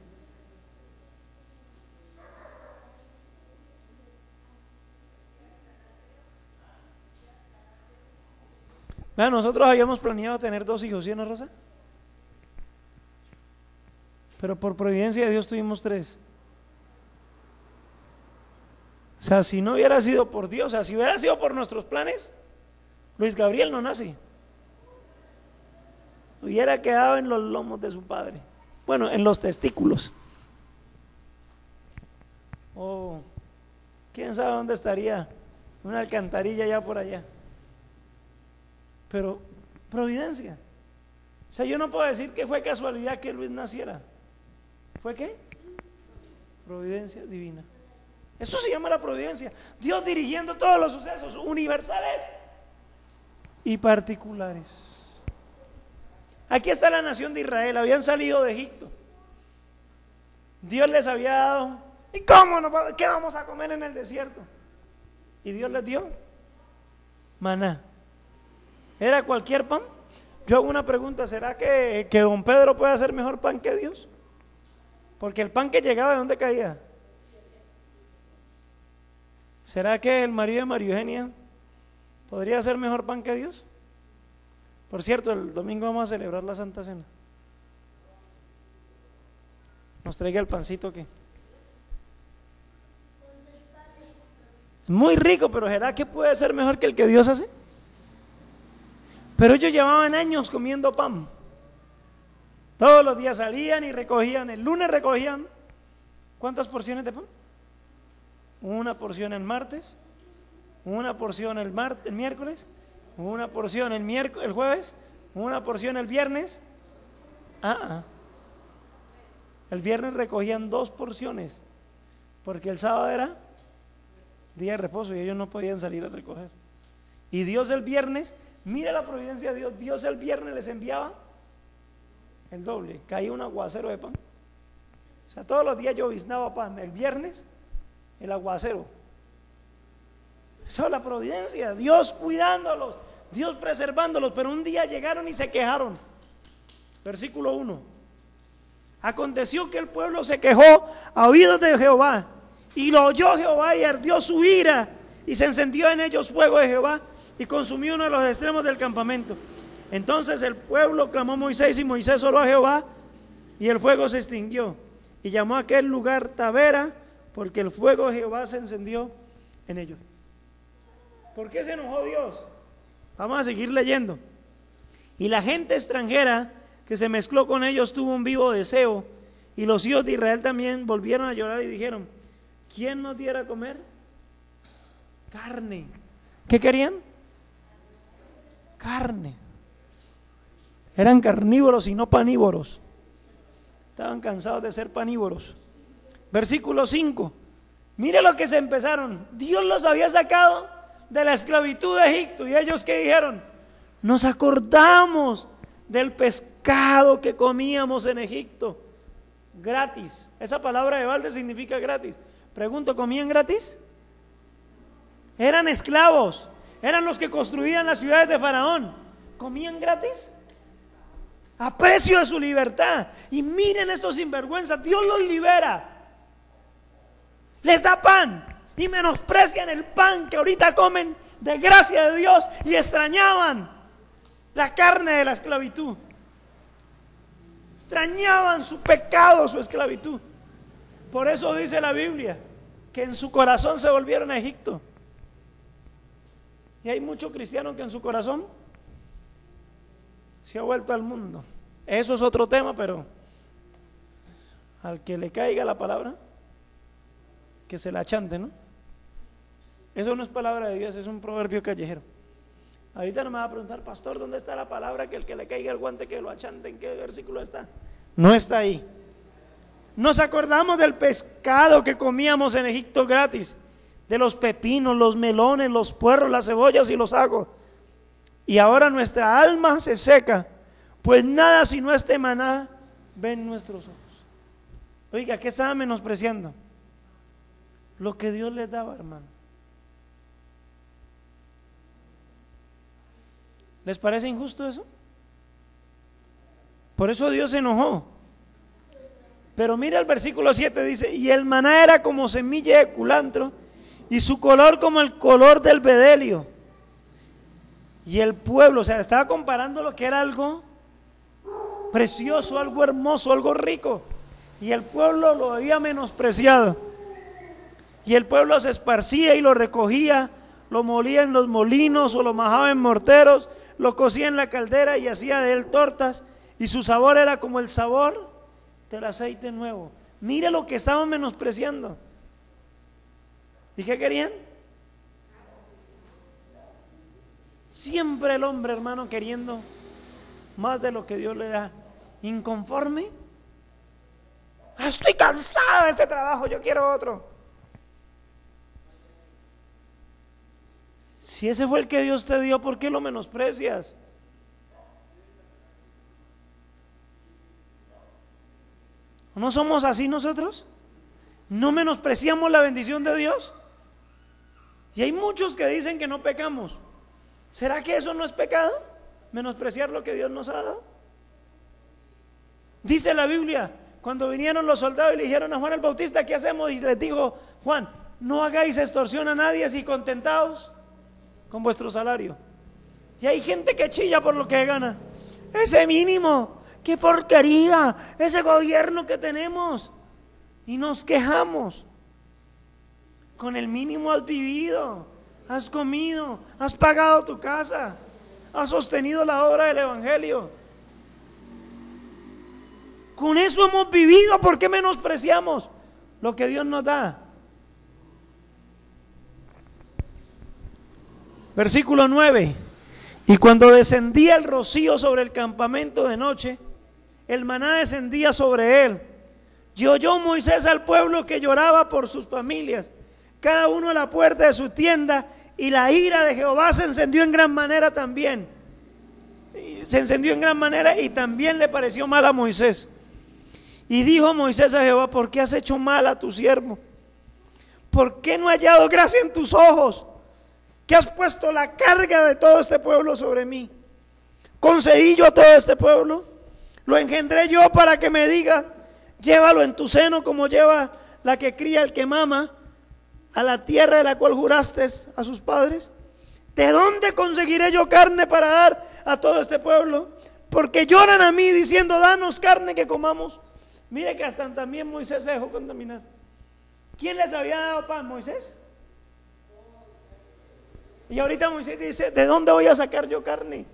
Vean, nosotros habíamos planeado tener 2 hijos, ¿sí, no, Rosa? Pero por providencia de Dios tuvimos 3. O sea, si no hubiera sido por Dios, o sea, si hubiera sido por nuestros planes, Luis Gabriel no nace. Hubiera quedado en los lomos de su padre. Bueno, en los testículos. O quién sabe dónde estaría, una alcantarilla ya por allá. Pero providencia. O sea, yo no puedo decir que fue casualidad que Luis naciera. ¿Fue qué? Providencia divina. Eso se llama la providencia. Dios dirigiendo todos los sucesos universales y particulares. Aquí está la nación de Israel, habían salido de Egipto. Dios les había dado, ¿y cómo qué vamos a comer en el desierto? Y Dios les dio maná. ¿Era cualquier pan? Yo hago una pregunta, ¿será que don Pedro puede hacer mejor pan que Dios? Porque el pan que llegaba, ¿de dónde caía? ¿Será que el marido de María Eugenia ¿Podría ser mejor pan que Dios? Por cierto, el domingo vamos a celebrar la Santa Cena. Nos traiga el pancito que muy rico, pero ¿será que puede ser mejor que el que Dios hace? Pero ellos llevaban años comiendo pan. Todos los días salían y recogían. El lunes recogían, ¿cuántas porciones de pan? Una porción el martes, una porción el miércoles, una porción el jueves, una porción el viernes. El viernes recogían 2 porciones, porque el sábado era día de reposo y ellos no podían salir a recoger. Y Dios el viernes, mira la providencia de Dios, Dios el viernes les enviaba el doble, caía un aguacero de pan. O sea, todos los días lloviznaba pan, el viernes el aguacero. Esa es la providencia, Dios cuidándolos, Dios preservándolos, pero un día llegaron y se quejaron. Versículo 1. Aconteció que el pueblo se quejó a oídos de Jehová, y lo oyó Jehová y ardió su ira, y se encendió en ellos fuego de Jehová, y consumió uno de los extremos del campamento. Entonces el pueblo clamó a Moisés, y Moisés oró a Jehová, y el fuego se extinguió, y llamó a aquel lugar Tabera, porque el fuego de Jehová se encendió en ellos. ¿Por qué se enojó Dios? Vamos a seguir leyendo. Y la gente extranjera que se mezcló con ellos tuvo un vivo deseo, y los hijos de Israel también volvieron a llorar y dijeron: ¿quién nos diera a comer? Carne. ¿Qué querían? Carne. Eran carnívoros y no panívoros. Estaban cansados de ser panívoros. Versículo 5. Mire lo que se empezaron. Dios los había sacado de la esclavitud de Egipto, y ellos ¿qué dijeron? Nos acordamos del pescado que comíamos en Egipto, gratis. Esa palabra de balde significa gratis. Pregunto, ¿comían gratis? Eran esclavos, eran los que construían las ciudades de Faraón. ¿Comían gratis? A precio de su libertad. Y miren estos sinvergüenzas, Dios los libera, les da pan y menosprecian el pan que ahorita comen de gracia de Dios, y extrañaban la carne de la esclavitud, extrañaban su pecado, su esclavitud. Por eso dice la Biblia que en su corazón se volvieron a Egipto. Y hay muchos cristianos que en su corazón se ha vuelto al mundo. Eso es otro tema, pero al que le caiga la palabra, que se la achante, ¿no? Eso no es palabra de Dios, es un proverbio callejero. Ahorita no me va a preguntar, pastor, ¿dónde está la palabra que el que le caiga el guante que lo achante? ¿En qué versículo está? No está ahí. Nos acordamos del pescado que comíamos en Egipto gratis, de los pepinos, los melones, los puerros, las cebollas y los ajos. Y ahora nuestra alma se seca, pues nada sino este maná ven nuestros ojos. Oiga, ¿qué estaba menospreciando? Lo que Dios les daba, hermano. ¿Les parece injusto eso? Por eso Dios se enojó. Pero mira el versículo 7, dice: y el maná era como semilla de culantro, y su color como el color del bedelio. Y el pueblo, o sea, estaba comparando lo que era algo precioso, algo hermoso, algo rico, y el pueblo lo había menospreciado. Y el pueblo se esparcía y lo recogía, lo molía en los molinos o lo majaba en morteros, lo cocía en la caldera y hacía de él tortas, y su sabor era como el sabor del aceite nuevo. Mire lo que estaban menospreciando. ¿Y qué querían? Siempre el hombre, hermano, queriendo más de lo que Dios le da. Inconforme. Estoy cansado de este trabajo, yo quiero otro. Si ese fue el que Dios te dio, ¿por qué lo menosprecias? ¿No somos así nosotros? ¿No menospreciamos la bendición de Dios? Y hay muchos que dicen que no pecamos. ¿Será que eso no es pecado? ¿Menospreciar lo que Dios nos ha dado? Dice la Biblia, cuando vinieron los soldados y le dijeron a Juan el Bautista, ¿qué hacemos? Y les dijo Juan: no hagáis extorsión a nadie, si contentaos con vuestro salario. Y hay gente que chilla por lo que gana. Ese mínimo, qué porquería, ese gobierno que tenemos. Y nos quejamos. Con el mínimo has vivido, has comido, has pagado tu casa, has sostenido la obra del evangelio. Con eso hemos vivido. ¿Por qué menospreciamos lo que Dios nos da? Versículo 9. Y cuando descendía el rocío sobre el campamento de noche, el maná descendía sobre él. Y oyó Moisés al pueblo que lloraba por sus familias, cada uno a la puerta de su tienda, y la ira de Jehová se encendió en gran manera también. Se encendió en gran manera y también le pareció mal a Moisés. Y dijo Moisés a Jehová: ¿por qué has hecho mal a tu siervo? ¿Por qué no he hallado gracia en tus ojos? Que has puesto la carga de todo este pueblo sobre mí. Concedí yo a todo este pueblo, lo engendré yo para que me diga: llévalo en tu seno como lleva la que cría el que mama, a la tierra de la cual juraste a sus padres. ¿De dónde conseguiré yo carne para dar a todo este pueblo? Porque lloran a mí diciendo: danos carne que comamos. Mire que hasta también Moisés se dejó contaminar. ¿Quién les había dado pan? ¿Moisés? Y ahorita Moisés dice: ¿de dónde voy a sacar yo carne?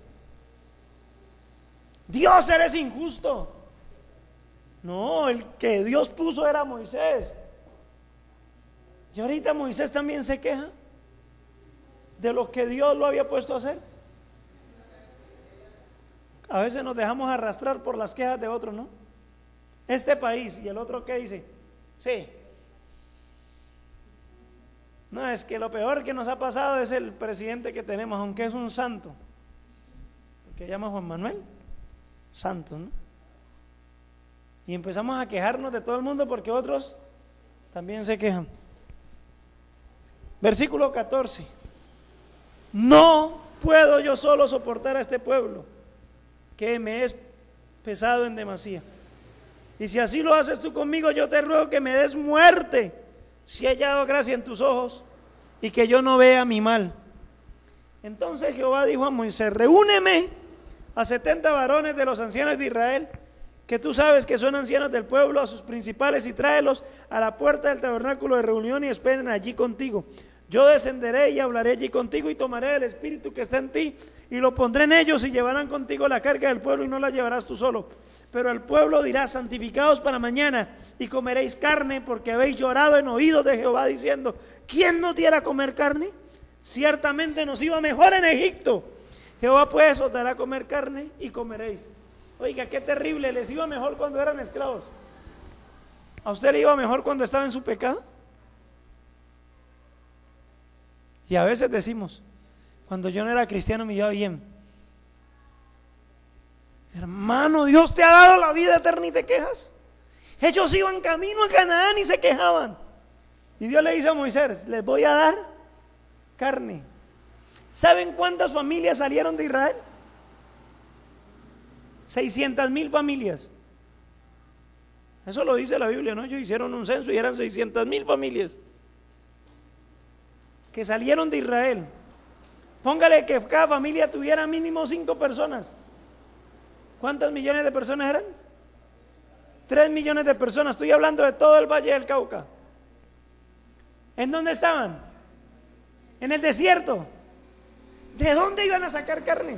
Dios, eres injusto. No, el que Dios puso era Moisés. Y ahorita Moisés también se queja de lo que Dios lo había puesto a hacer. A veces nos dejamos arrastrar por las quejas de otros, ¿no? Este país, y el otro, ¿qué dice? Sí. No, es que lo peor que nos ha pasado es el presidente que tenemos, aunque es un santo, que llama Juan Manuel, santo, ¿no? Y empezamos a quejarnos de todo el mundo porque otros también se quejan. Versículo 14. No puedo yo solo soportar a este pueblo, que me es pesado en demasía. Y si así lo haces tú conmigo, yo te ruego que me des muerte, si he hallado gracia en tus ojos, y que yo no vea mi mal. Entonces Jehová dijo a Moisés: reúneme a 70 varones de los ancianos de Israel, que tú sabes que son ancianos del pueblo, a sus principales, y tráelos a la puerta del tabernáculo de reunión y esperen allí contigo. Yo descenderé y hablaré allí contigo, y tomaré el espíritu que está en ti y lo pondré en ellos, y llevarán contigo la carga del pueblo, y no la llevarás tú solo. Pero el pueblo dirá: santificaos para mañana y comeréis carne, porque habéis llorado en oídos de Jehová diciendo: ¿quién nos diera comer carne? Ciertamente nos iba mejor en Egipto. Jehová pues os dará a comer carne y comeréis. Oiga, qué terrible, les iba mejor cuando eran esclavos. ¿A usted le iba mejor cuando estaba en su pecado? Y a veces decimos: cuando yo no era cristiano me iba bien. Hermano, Dios te ha dado la vida eterna y te quejas. Ellos iban camino a Canaán y se quejaban. Y Dios le dice a Moisés: les voy a dar carne. ¿Saben cuántas familias salieron de Israel? 600,000 familias. Eso lo dice la Biblia, ¿no? Ellos hicieron un censo y eran 600,000 familias que salieron de Israel. Póngale que cada familia tuviera mínimo 5 personas. ¿Cuántos millones de personas eran? 3 millones de personas. Estoy hablando de todo el Valle del Cauca. ¿En dónde estaban? En el desierto. ¿De dónde iban a sacar carne?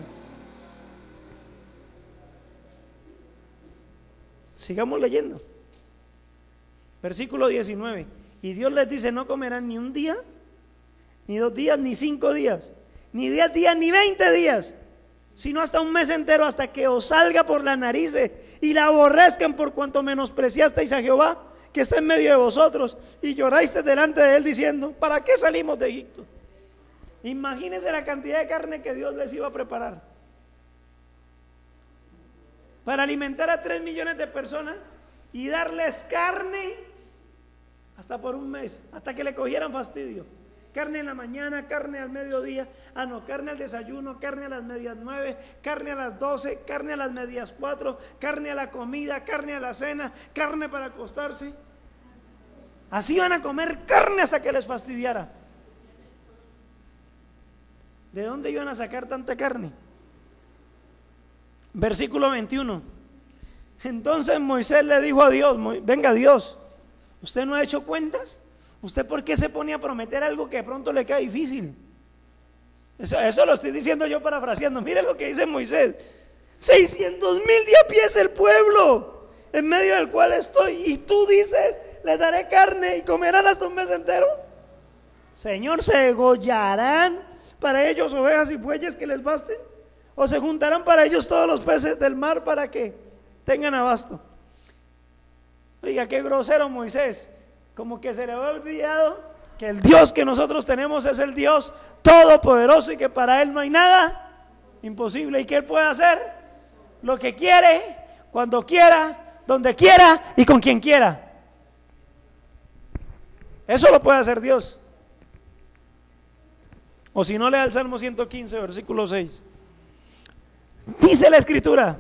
Sigamos leyendo. Versículo 19. Y Dios les dice: no comerán ni un día, ni 2 días, ni 5 días, ni 10 días, ni 20 días, sino hasta un mes entero, hasta que os salga por las narices y la aborrezcan, por cuanto menospreciasteis a Jehová, que está en medio de vosotros, y lloráis delante de él diciendo: ¿para qué salimos de Egipto? Imagínense la cantidad de carne que Dios les iba a preparar para alimentar a 3 millones de personas y darles carne hasta por un mes, hasta que le cogieran fastidio. Carne en la mañana, carne al mediodía, carne al desayuno, carne a las medias 9, carne a las 12, carne a las medias 4, carne a la comida, carne a la cena, carne para acostarse. Así van a comer carne hasta que les fastidiara. ¿De dónde iban a sacar tanta carne? Versículo 21. Entonces Moisés le dijo a Dios, venga Dios, ¿usted no ha hecho cuentas? ¿Usted por qué se pone a prometer algo que de pronto le queda difícil? Eso lo estoy diciendo yo parafraseando. Mire lo que dice Moisés: 600,000 de a pies el pueblo en medio del cual estoy, y tú dices, les daré carne y comerán hasta un mes entero. Señor, ¿se degollarán para ellos ovejas y bueyes que les basten? ¿O se juntarán para ellos todos los peces del mar para que tengan abasto? Oiga, qué grosero Moisés, como que se le había olvidado que el Dios que nosotros tenemos es el Dios todopoderoso y que para Él no hay nada imposible, y que Él puede hacer lo que quiere, cuando quiera, donde quiera y con quien quiera. Eso lo puede hacer Dios. O si no, lea el Salmo 115, versículo 6. Dice la Escritura,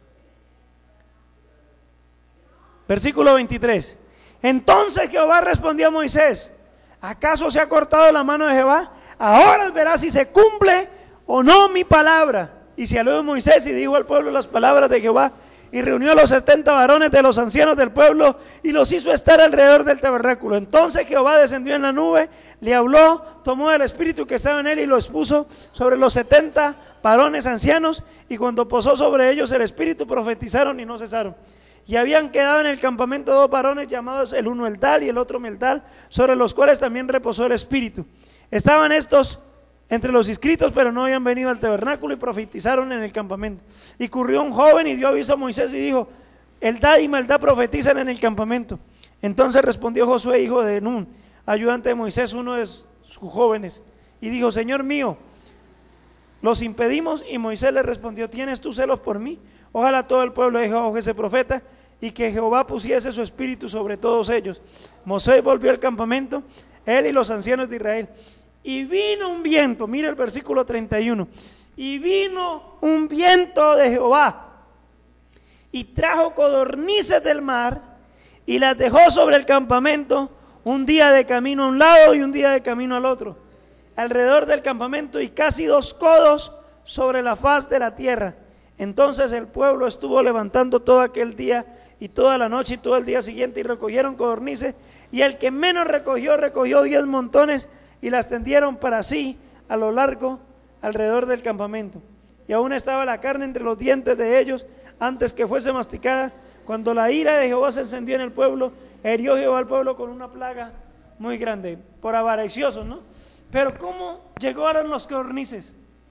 versículo 23: entonces Jehová respondió a Moisés: ¿acaso se ha cortado la mano de Jehová? Ahora verás si se cumple o no mi palabra. Y se alejó Moisés y dijo al pueblo las palabras de Jehová, y reunió a los 70 varones de los ancianos del pueblo y los hizo estar alrededor del tabernáculo. Entonces Jehová descendió en la nube, le habló, tomó el espíritu que estaba en él y lo expuso sobre los 70 varones ancianos, y cuando posó sobre ellos el espíritu, profetizaron y no cesaron. Y habían quedado en el campamento 2 varones llamados el uno Eldad y el otro Meldad, sobre los cuales también reposó el espíritu. Estaban estos entre los inscritos, pero no habían venido al tabernáculo, y profetizaron en el campamento. Y corrió un joven y dio aviso a Moisés y dijo: Eldad y Meldad profetizan en el campamento. Entonces respondió Josué, hijo de Nun, ayudante de Moisés, uno de sus jóvenes, y dijo: Señor mío, los impedimos. Y Moisés le respondió: ¿tienes tú celos por mí? Ojalá todo el pueblo de Jehová fuese profeta, y que Jehová pusiese su espíritu sobre todos ellos. Moisés volvió al campamento, él y los ancianos de Israel. Y vino un viento, mira el versículo 31, y vino un viento de Jehová, y trajo codornices del mar, y las dejó sobre el campamento, un día de camino a un lado y un día de camino al otro, alrededor del campamento, y casi 2 codos sobre la faz de la tierra. Entonces el pueblo estuvo levantando todo aquel día y toda la noche y todo el día siguiente, y recogieron codornices, y el que menos recogió 10 montones, y las tendieron para sí a lo largo alrededor del campamento. Y aún estaba la carne entre los dientes de ellos antes que fuese masticada. Cuando la ira de Jehová se encendió en el pueblo, hirió Jehová al pueblo con una plaga muy grande, por avariciosos, ¿no? Pero ¿cómo llegaron los codornices?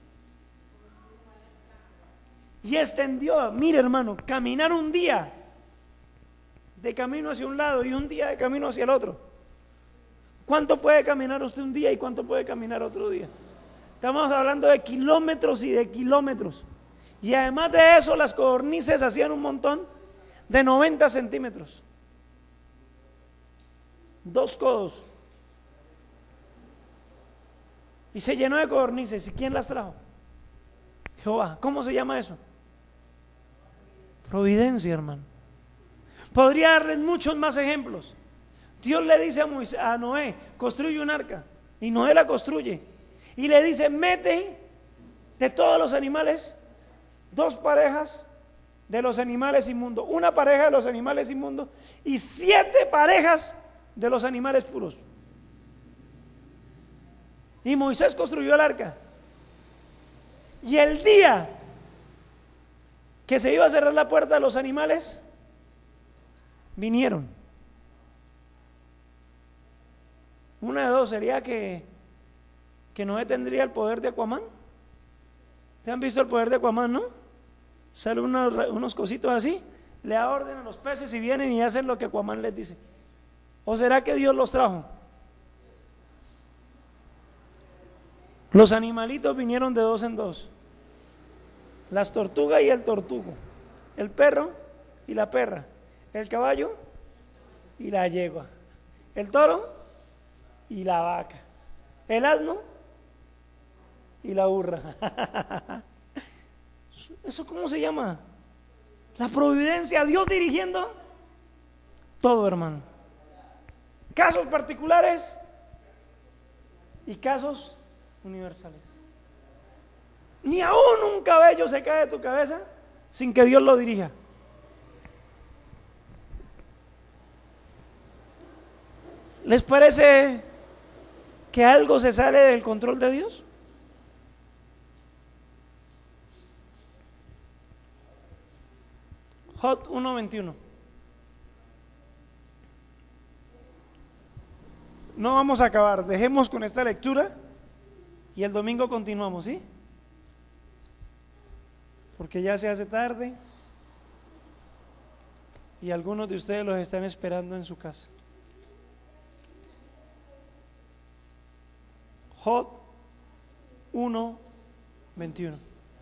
Y extendió, mire hermano, caminar un día de camino hacia un lado y un día de camino hacia el otro. ¿Cuánto puede caminar usted un día y cuánto puede caminar otro día? Estamos hablando de kilómetros y de kilómetros. Y además de eso, las codornices hacían un montón de 90 centímetros. 2 codos. Y se llenó de codornices. ¿Y quién las trajo? Jehová. ¿Cómo se llama eso? Providencia, hermano. Podría darles muchos más ejemplos. Dios le dice a Noé: construye un arca, y Noé la construye, y le dice: mete de todos los animales 2 parejas de los animales inmundos, 1 pareja de los animales inmundos y 7 parejas de los animales puros. Y Moisés construyó el arca, y el día que se iba a cerrar la puerta a los animales, vinieron. Una de dos: sería que Noé tendría el poder de Aquaman. ¿Te han visto el poder de Aquaman, no? Salen unos cositos así, le da orden a los peces y vienen y hacen lo que Aquaman les dice. ¿O será que Dios los trajo? Los animalitos vinieron de 2 en 2. Las tortugas y el tortugo, el perro y la perra, el caballo y la yegua, el toro y la vaca, el asno y la burra. ¿Eso cómo se llama? La providencia, Dios dirigiendo todo, hermano. Casos particulares y casos universales. Ni aún un cabello se cae de tu cabeza sin que Dios lo dirija. ¿Les parece que algo se sale del control de Dios? Job 1:21. No vamos a acabar, dejemos con esta lectura y el domingo continuamos, ¿sí? Porque ya se hace tarde y algunos de ustedes los están esperando en su casa. Job 1:21.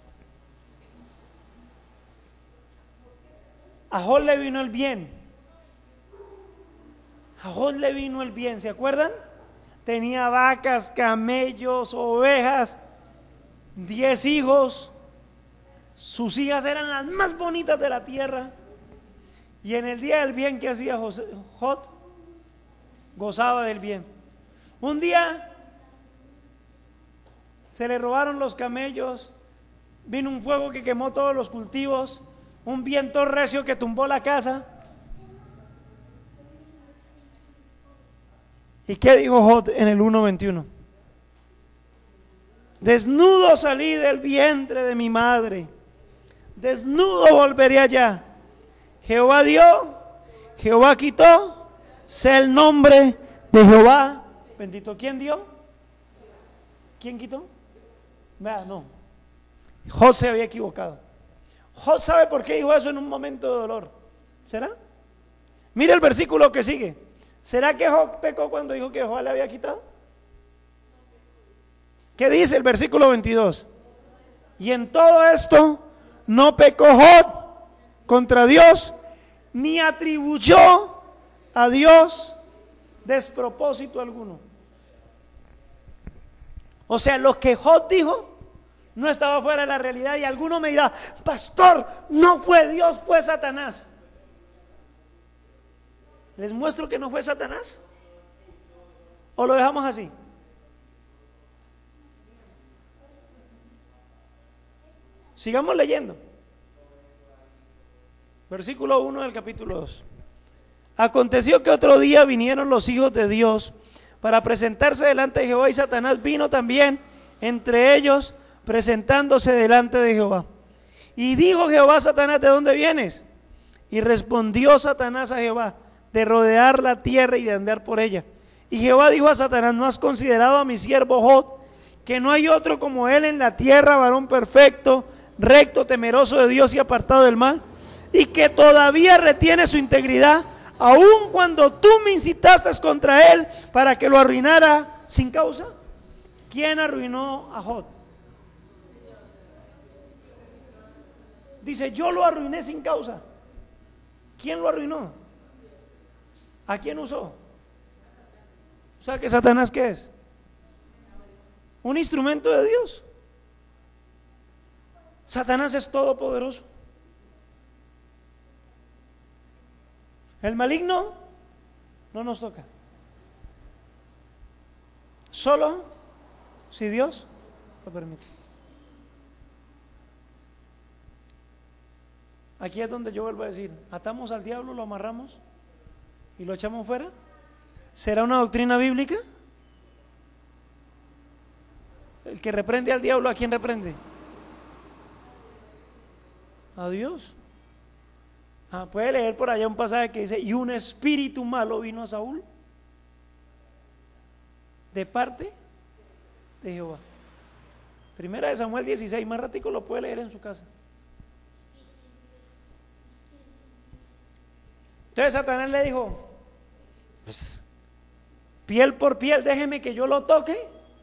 A Job le vino el bien. A Job le vino el bien, ¿se acuerdan? Tenía vacas, camellos, ovejas, 10 hijos. Sus hijas eran las más bonitas de la tierra. Y en el día del bien que hacía Job, gozaba del bien. Un día se le robaron los camellos, vino un fuego que quemó todos los cultivos, un viento recio que tumbó la casa. ¿Y qué dijo Job en el 1:21? Desnudo salí del vientre de mi madre, desnudo volveré allá. Jehová dio, Jehová quitó, sea el nombre de Jehová bendito. ¿Quién dio? ¿Quién quitó? Vea, no. Job se había equivocado. Job sabe por qué dijo eso en un momento de dolor. ¿Será? Mire el versículo que sigue. ¿Será que Job pecó cuando dijo que Jehová le había quitado? ¿Qué dice el versículo 22? Y en todo esto no pecó Job contra Dios, ni atribuyó a Dios despropósito alguno. O sea, lo que Job dijo no estaba fuera de la realidad. Y alguno me dirá: pastor, no fue Dios, fue Satanás. ¿Les muestro que no fue Satanás? ¿O lo dejamos así? Sigamos leyendo. Versículo 1 del capítulo 2. Aconteció que otro día vinieron los hijos de Dios para presentarse delante de Jehová, y Satanás vino también entre ellos, presentándose delante de Jehová. Y dijo Jehová a Satanás: ¿de dónde vienes? Y respondió Satanás a Jehová: de rodear la tierra y de andar por ella. Y Jehová dijo a Satanás: ¿no has considerado a mi siervo Job, que no hay otro como él en la tierra, varón perfecto, recto, temeroso de Dios y apartado del mal? Y que todavía retiene su integridad, aun cuando tú me incitaste contra él para que lo arruinara sin causa. ¿Quién arruinó a Job? Dice: yo lo arruiné sin causa. ¿Quién lo arruinó? ¿A quién usó? O sea, que Satanás, ¿qué es? Un instrumento de Dios. Satanás es todopoderoso. El maligno no nos toca. Solo si Dios lo permite. Aquí es donde yo vuelvo a decir: atamos al diablo, lo amarramos y lo echamos fuera. ¿Será una doctrina bíblica? El que reprende al diablo, ¿a quién reprende? A Dios. Puede leer por allá un pasaje que dice: y un espíritu malo vino a Saúl de parte de Jehová. Primera de Samuel 16, más ratico lo puede leer en su casa. Entonces Satanás le dijo: pues, piel por piel, déjeme que yo lo toque.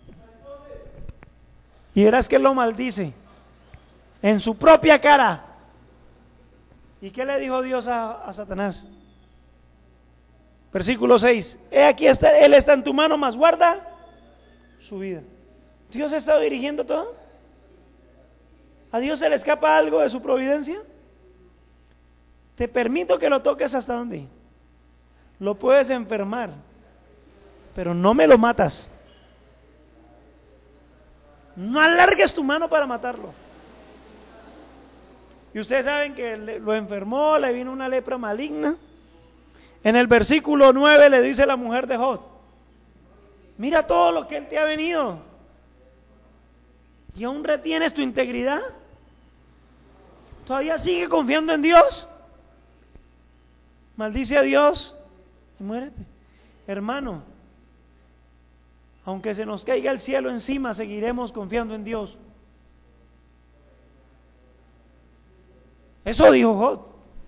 Y verás que lo maldice en su propia cara. ¿Y qué le dijo Dios a Satanás? Versículo 6: he aquí él está en tu mano, mas guarda su vida. ¿Dios está dirigiendo todo? ¿A Dios se le escapa algo de su providencia? Te permito que lo toques. ¿Hasta dónde? Lo puedes enfermar, pero no me lo matas. No alargues tu mano para matarlo. Y ustedes saben que lo enfermó, le vino una lepra maligna. En el versículo 9 le dice la mujer de Job: mira todo lo que él te ha venido, y aún retienes tu integridad. ¿Todavía sigue confiando en Dios? Maldice a Dios y muérete. Hermano, aunque se nos caiga el cielo encima, seguiremos confiando en Dios. Eso dijo Job.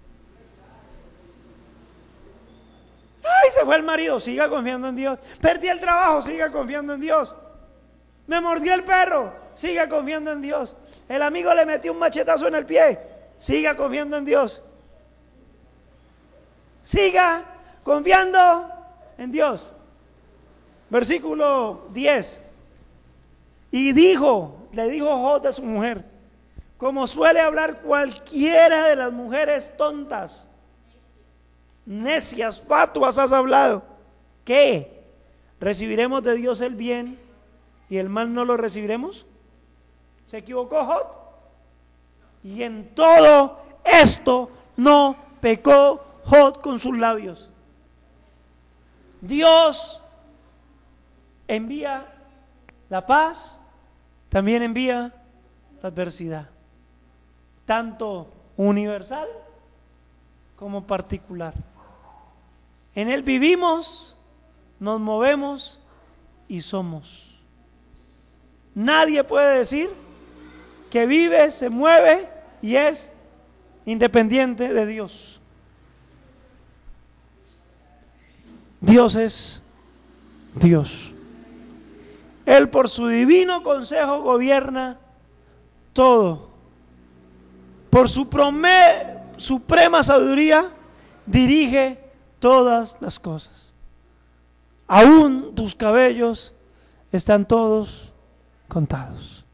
Ay, se fue el marido, siga confiando en Dios. Perdí el trabajo, siga confiando en Dios. Me mordió el perro, siga confiando en Dios. El amigo le metió un machetazo en el pie, siga confiando en Dios. Siga confiando en Dios. Versículo 10. Y le dijo Job a su mujer, como suele hablar cualquiera de las mujeres tontas, necias, fatuas has hablado, ¿qué? ¿Recibiremos de Dios el bien y el mal no lo recibiremos? ¿Se equivocó Job? Y en todo esto no pecó Job con sus labios. Dios envía la paz, también envía la adversidad, tanto universal como particular. En Él vivimos, nos movemos y somos. Nadie puede decir que vive, se mueve y es independiente de Dios. Dios es Dios. Él por su divino consejo gobierna todo. Por su suprema sabiduría dirige todas las cosas. Aún tus cabellos están todos contados.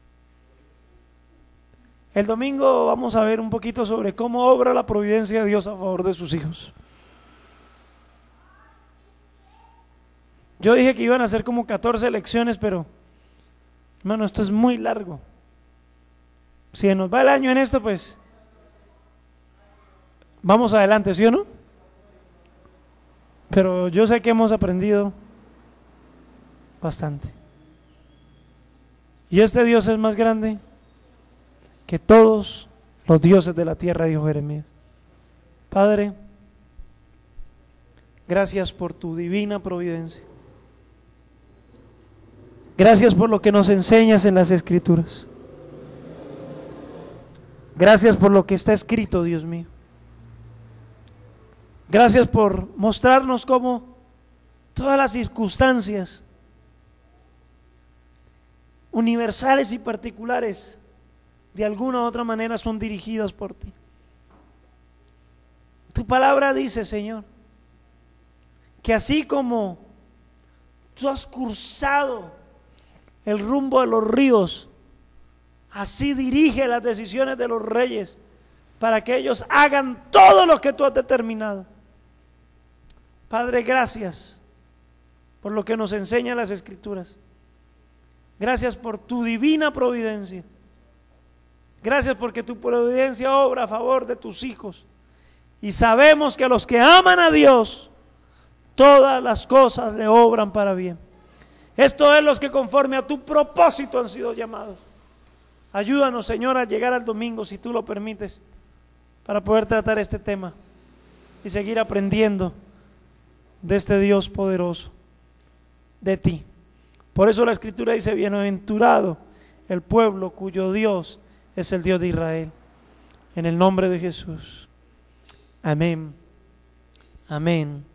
El domingo vamos a ver un poquito sobre cómo obra la providencia de Dios a favor de sus hijos. Yo dije que iban a ser como 14 lecciones, pero hermano, esto es muy largo. Si nos va el año en esto, pues vamos adelante, ¿sí o no? Pero yo sé que hemos aprendido bastante. Y este Dios es más grande que todos los dioses de la tierra, dijo Jeremías. Padre, gracias por tu divina providencia. Gracias por lo que nos enseñas en las Escrituras. Gracias por lo que está escrito, Dios mío. Gracias por mostrarnos cómo todas las circunstancias universales y particulares de alguna u otra manera son dirigidas por ti. Tu palabra dice, Señor, que así como tú has cursado el rumbo de los ríos, así dirige las decisiones de los reyes para que ellos hagan todo lo que tú has determinado. Padre, gracias por lo que nos enseñan las Escrituras. Gracias por tu divina providencia. Gracias porque tu providencia obra a favor de tus hijos. Y sabemos que a los que aman a Dios, todas las cosas le obran para bien. Esto es los que conforme a tu propósito han sido llamados. Ayúdanos, Señor, a llegar al domingo, si tú lo permites, para poder tratar este tema y seguir aprendiendo de este Dios poderoso, de ti. Por eso la Escritura dice, bienaventurado el pueblo cuyo Dios es el Dios de Israel. En el nombre de Jesús. Amén. Amén.